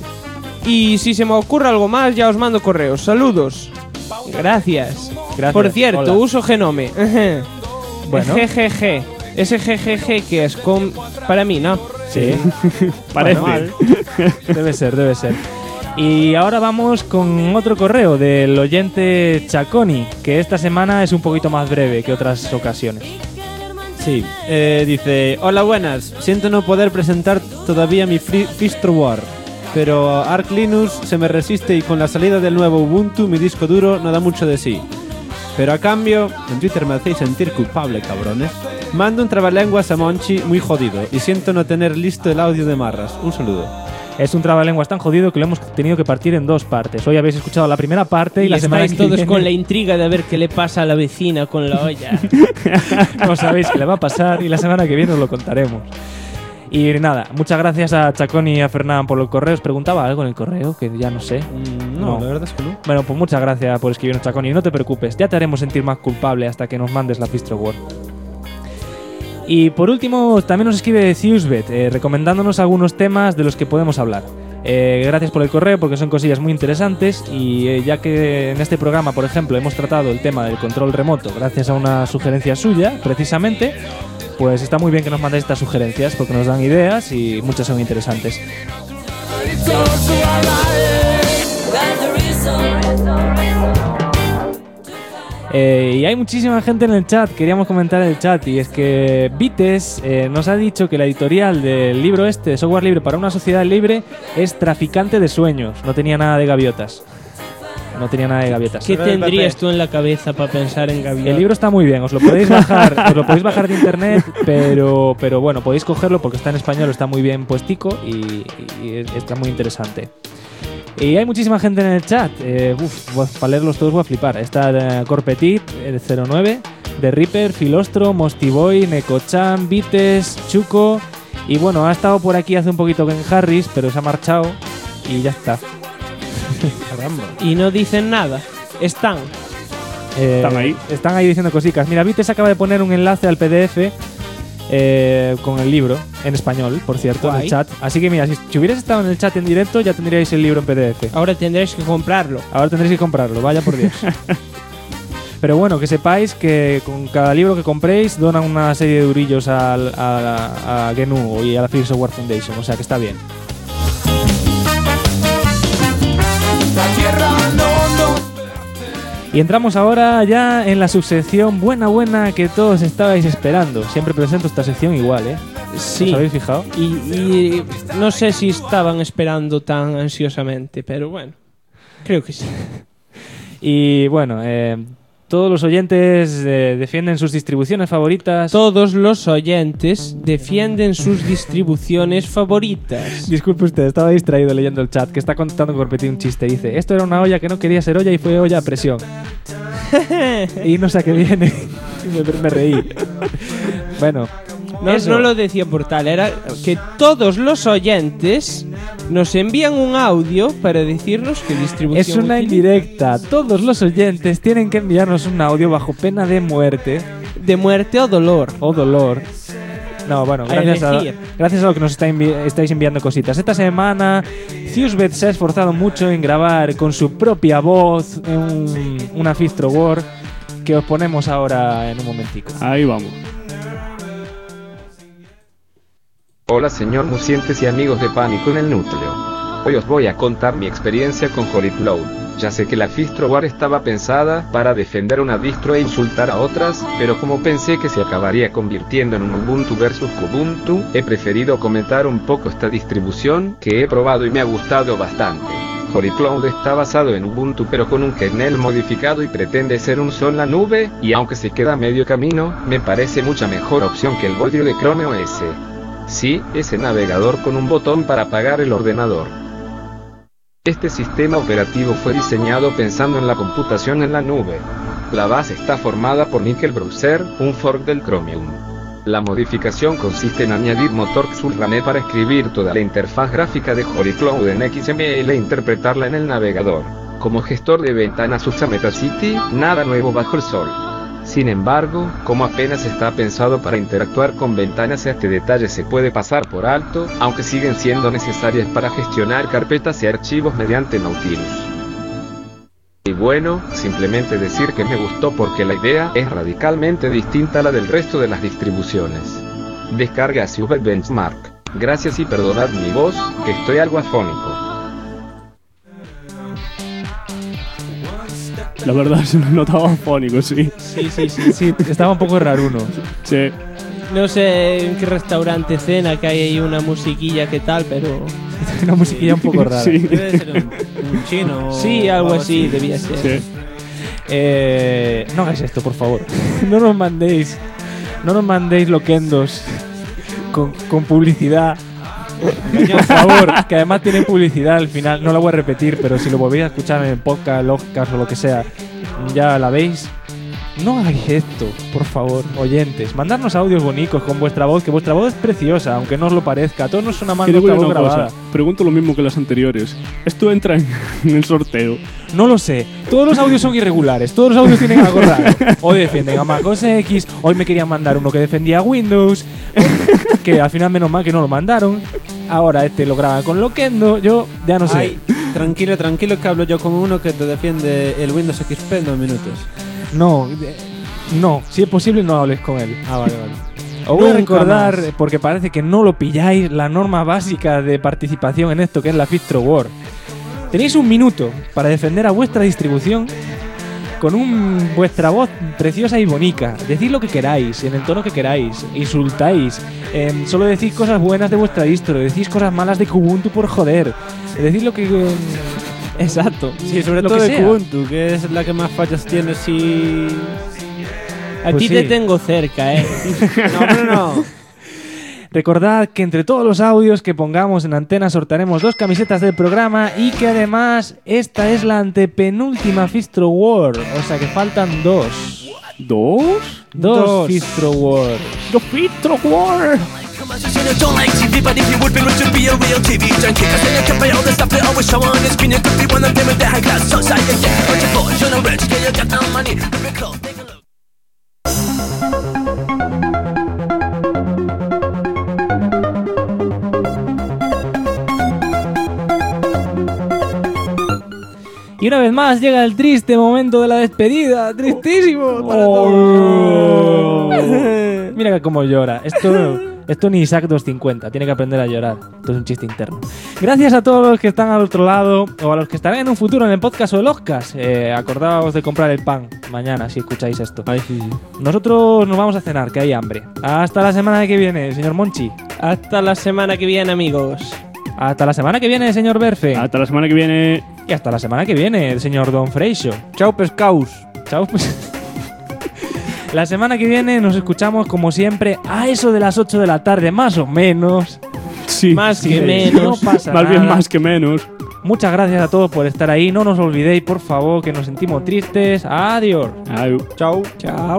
Y si se me ocurre algo más, ya os mando correos. Saludos. Gracias. Por cierto, Hola. uso Genome. Bueno. GGG. Ese GGG que es para mí, ¿no? Sí. Parece. Bueno, debe ser. Y ahora vamos con otro correo del oyente Chaconi, que esta semana es un poquito más breve que otras ocasiones. Sí, dice: hola, buenas. Siento no poder presentar todavía mi Fistro War, pero Arch Linux se me resiste y con la salida del nuevo Ubuntu mi disco duro no da mucho de sí. Pero a cambio, en Twitter me hacéis sentir culpable, cabrones. Mando un trabalenguas a Monchi muy jodido y siento no tener listo el audio de Marras. Un saludo. Es un trabalenguas tan jodido que lo hemos tenido que partir en 2 partes. Hoy habéis escuchado la primera parte y la semana que estáis todos viene... con la intriga de ver qué le pasa a la vecina con la olla. No sabéis qué le va a pasar y la semana que viene os lo contaremos. Y nada, muchas gracias a Chacón y a Fernán por los correos. ¿Preguntaba algo en el correo? Que ya no sé. No, la verdad es que no. Bueno, pues muchas gracias por escribirnos, Chacón. Y no te preocupes, ya te haremos sentir más culpable hasta que nos mandes la Fistro War. Y por último, también nos escribe Ziusbet, recomendándonos algunos temas de los que podemos hablar. Gracias por el correo, porque son cosillas muy interesantes. Y ya que en este programa, por ejemplo, hemos tratado el tema del control remoto gracias a una sugerencia suya, precisamente, pues está muy bien que nos mandéis estas sugerencias, porque nos dan ideas y muchas son interesantes. Y hay muchísima gente en el chat, queríamos comentar el chat, y es que Vites nos ha dicho que la editorial del libro de software libre para una sociedad libre es Traficante de Sueños. No tenía nada de gaviotas. ¿Qué tendrías tú en la cabeza para pensar en gaviotas? El libro está muy bien, os lo podéis bajar de internet, pero bueno, podéis cogerlo porque está en español, está muy bien puestico y está muy interesante. Y hay muchísima gente en el chat. Para leerlos todos voy a flipar. Está Corpetit, el 09, The Reaper, Filostro, Mostiboy, Necochan, Vites, Chuco. Y bueno, ha estado por aquí hace un poquito Ben Harris, pero se ha marchado y ya está. Caramba. Y no dicen nada. Están ahí diciendo cositas. Mira, Vites acaba de poner un enlace al PDF con el libro en español, por cierto, en el chat. Así que mira, si hubieras estado en el chat en directo, ya tendríais el libro en PDF. Ahora tendréis que comprarlo. Vaya por Dios. Pero bueno, que sepáis que con cada libro que compréis donan una serie de eurillos a GNU y a la Free Software Foundation, o sea que está bien. Y entramos ahora ya en la subsección buena que todos estabais esperando. Siempre presento esta sección igual, ¿eh? Sí. ¿Os habéis fijado? Y no sé si estaban esperando tan ansiosamente, pero bueno, creo que sí. Y bueno, todos los oyentes defienden sus distribuciones favoritas. Todos los oyentes defienden sus distribuciones favoritas. Disculpe usted, estaba distraído leyendo el chat, que está contando Corpetín un chiste. Dice, esto era una olla que no quería ser olla y fue olla a presión. Y no sé a qué viene. me reí. Bueno. No lo decía por tal, era que todos los oyentes nos envían un audio para decirnos qué distribución es una indirecta. Todos los oyentes tienen que enviarnos un audio bajo pena de muerte. De muerte o dolor. No, bueno, gracias a lo que nos estáis enviando cositas. Esta semana Ziusbet se ha esforzado mucho en grabar con su propia voz una Fistro War que os ponemos ahora en un momentico. Ahí vamos. Hola señor Musientes y amigos de Pánico en el Núcleo. Hoy os voy a contar mi experiencia con Holy Cloud. Ya sé que la Fistro War estaba pensada para defender una distro e insultar a otras, pero como pensé que se acabaría convirtiendo en un Ubuntu versus Kubuntu, he preferido comentar un poco esta distribución que he probado y me ha gustado bastante. Holy Cloud está basado en Ubuntu pero con un kernel modificado y pretende ser un sol en la nube, y aunque se queda a medio camino, me parece mucha mejor opción que el bodrio de Chrome OS. Sí, ese navegador con un botón para apagar el ordenador. Este sistema operativo fue diseñado pensando en la computación en la nube. La base está formada por Nickel Browser, un fork del Chromium. La modificación consiste en añadir motor Xulrane para escribir toda la interfaz gráfica de Holy Cloud en XML e interpretarla en el navegador. Como gestor de ventanas usa Metacity, nada nuevo bajo el sol. Sin embargo, como apenas está pensado para interactuar con ventanas, este detalle se puede pasar por alto, aunque siguen siendo necesarias para gestionar carpetas y archivos mediante Nautilus. Y bueno, simplemente decir que me gustó porque la idea es radicalmente distinta a la del resto de las distribuciones. Descarga Ziusbet Benchmark. Gracias y perdonad mi voz, que estoy algo afónico. La verdad se me notaba fónico, sí. Sí, estaba un poco raruno. Sí. No sé en qué restaurante cena, que hay ahí una musiquilla que tal, pero... Una musiquilla un poco rara. Sí. Debe ser un chino. Sí, algo así debía ser. Sí. No hagáis esto, por favor. No nos mandéis loquendos con publicidad. Por favor, que además tiene publicidad al final. No la voy a repetir, pero si lo volvéis a escuchar en el podcast, logcast o lo que sea, ya la veis. No hagáis esto, por favor, oyentes. Mandarnos audios bonitos con vuestra voz, que vuestra voz es preciosa, aunque no os lo parezca. A todos nos suena más nuestra voz grabada. Pregunto lo mismo que las anteriores. ¿Esto entra en el sorteo? No lo sé. Todos los audios son irregulares. Todos los audios tienen algo raro. Hoy defienden a macOS X. Hoy me querían mandar uno que defendía a Windows. Que al final menos mal que no lo mandaron. Ahora este lo graban con Loquendo. Yo ya no sé. Ay, tranquilo, que hablo yo con uno que te defiende el Windows XP en 2 minutos. No, si es posible no hables con él. Vale. Os voy a recordar, porque parece que no lo pilláis, la norma básica de participación en esto que es la Fistro War. Tenéis 1 minuto para defender a vuestra distribución con vuestra voz preciosa y bonita. Decid lo que queráis, en el tono que queráis, insultáis, solo decís cosas buenas de vuestra distro, decís cosas malas de Kubuntu por joder, decid lo que... Exacto. Sí, sobre todo de Kubuntu, que es la que más fallas tiene. Si a ti te tengo cerca, No. Recordad que entre todos los audios que pongamos en antena sortearemos 2 camisetas del programa y que además esta es la antepenúltima Fistro War, o sea que faltan 2. ¿Dos Fistro War. ¡The Fistro War! Don't like TV, but if you would be rich, you'd be a real TV junkie. Cause then you can pay all the stuff they always show on the screen. You could be one of them with the high class society. But you're poor, you're not rich, you got no money. Could be close, take a look. Y una vez más llega el triste momento de la despedida. Tristísimo para todos. Mira cómo llora. Esto ni Isaac 250. Tiene que aprender a llorar. Esto es un chiste interno. Gracias a todos los que están al otro lado o a los que estarán en un futuro en el podcast o el Oscars. Acordaos de comprar el pan mañana si escucháis esto. Ay, sí. Nosotros nos vamos a cenar, que hay hambre. Hasta la semana que viene, señor Monchi. Hasta la semana que viene, amigos. Hasta la semana que viene, señor Berfe. Hasta la semana que viene. Y hasta la semana que viene, el señor Don Freixo. Chao, pescaus. Chao, La semana que viene nos escuchamos, como siempre, a eso de las 8 de la tarde, más o menos. Sí. Más que menos. No pasa Más bien nada. más que menos. Muchas gracias a todos por estar ahí. No nos olvidéis, por favor, que nos sentimos tristes. Adiós. Adiós. Chao. Chao.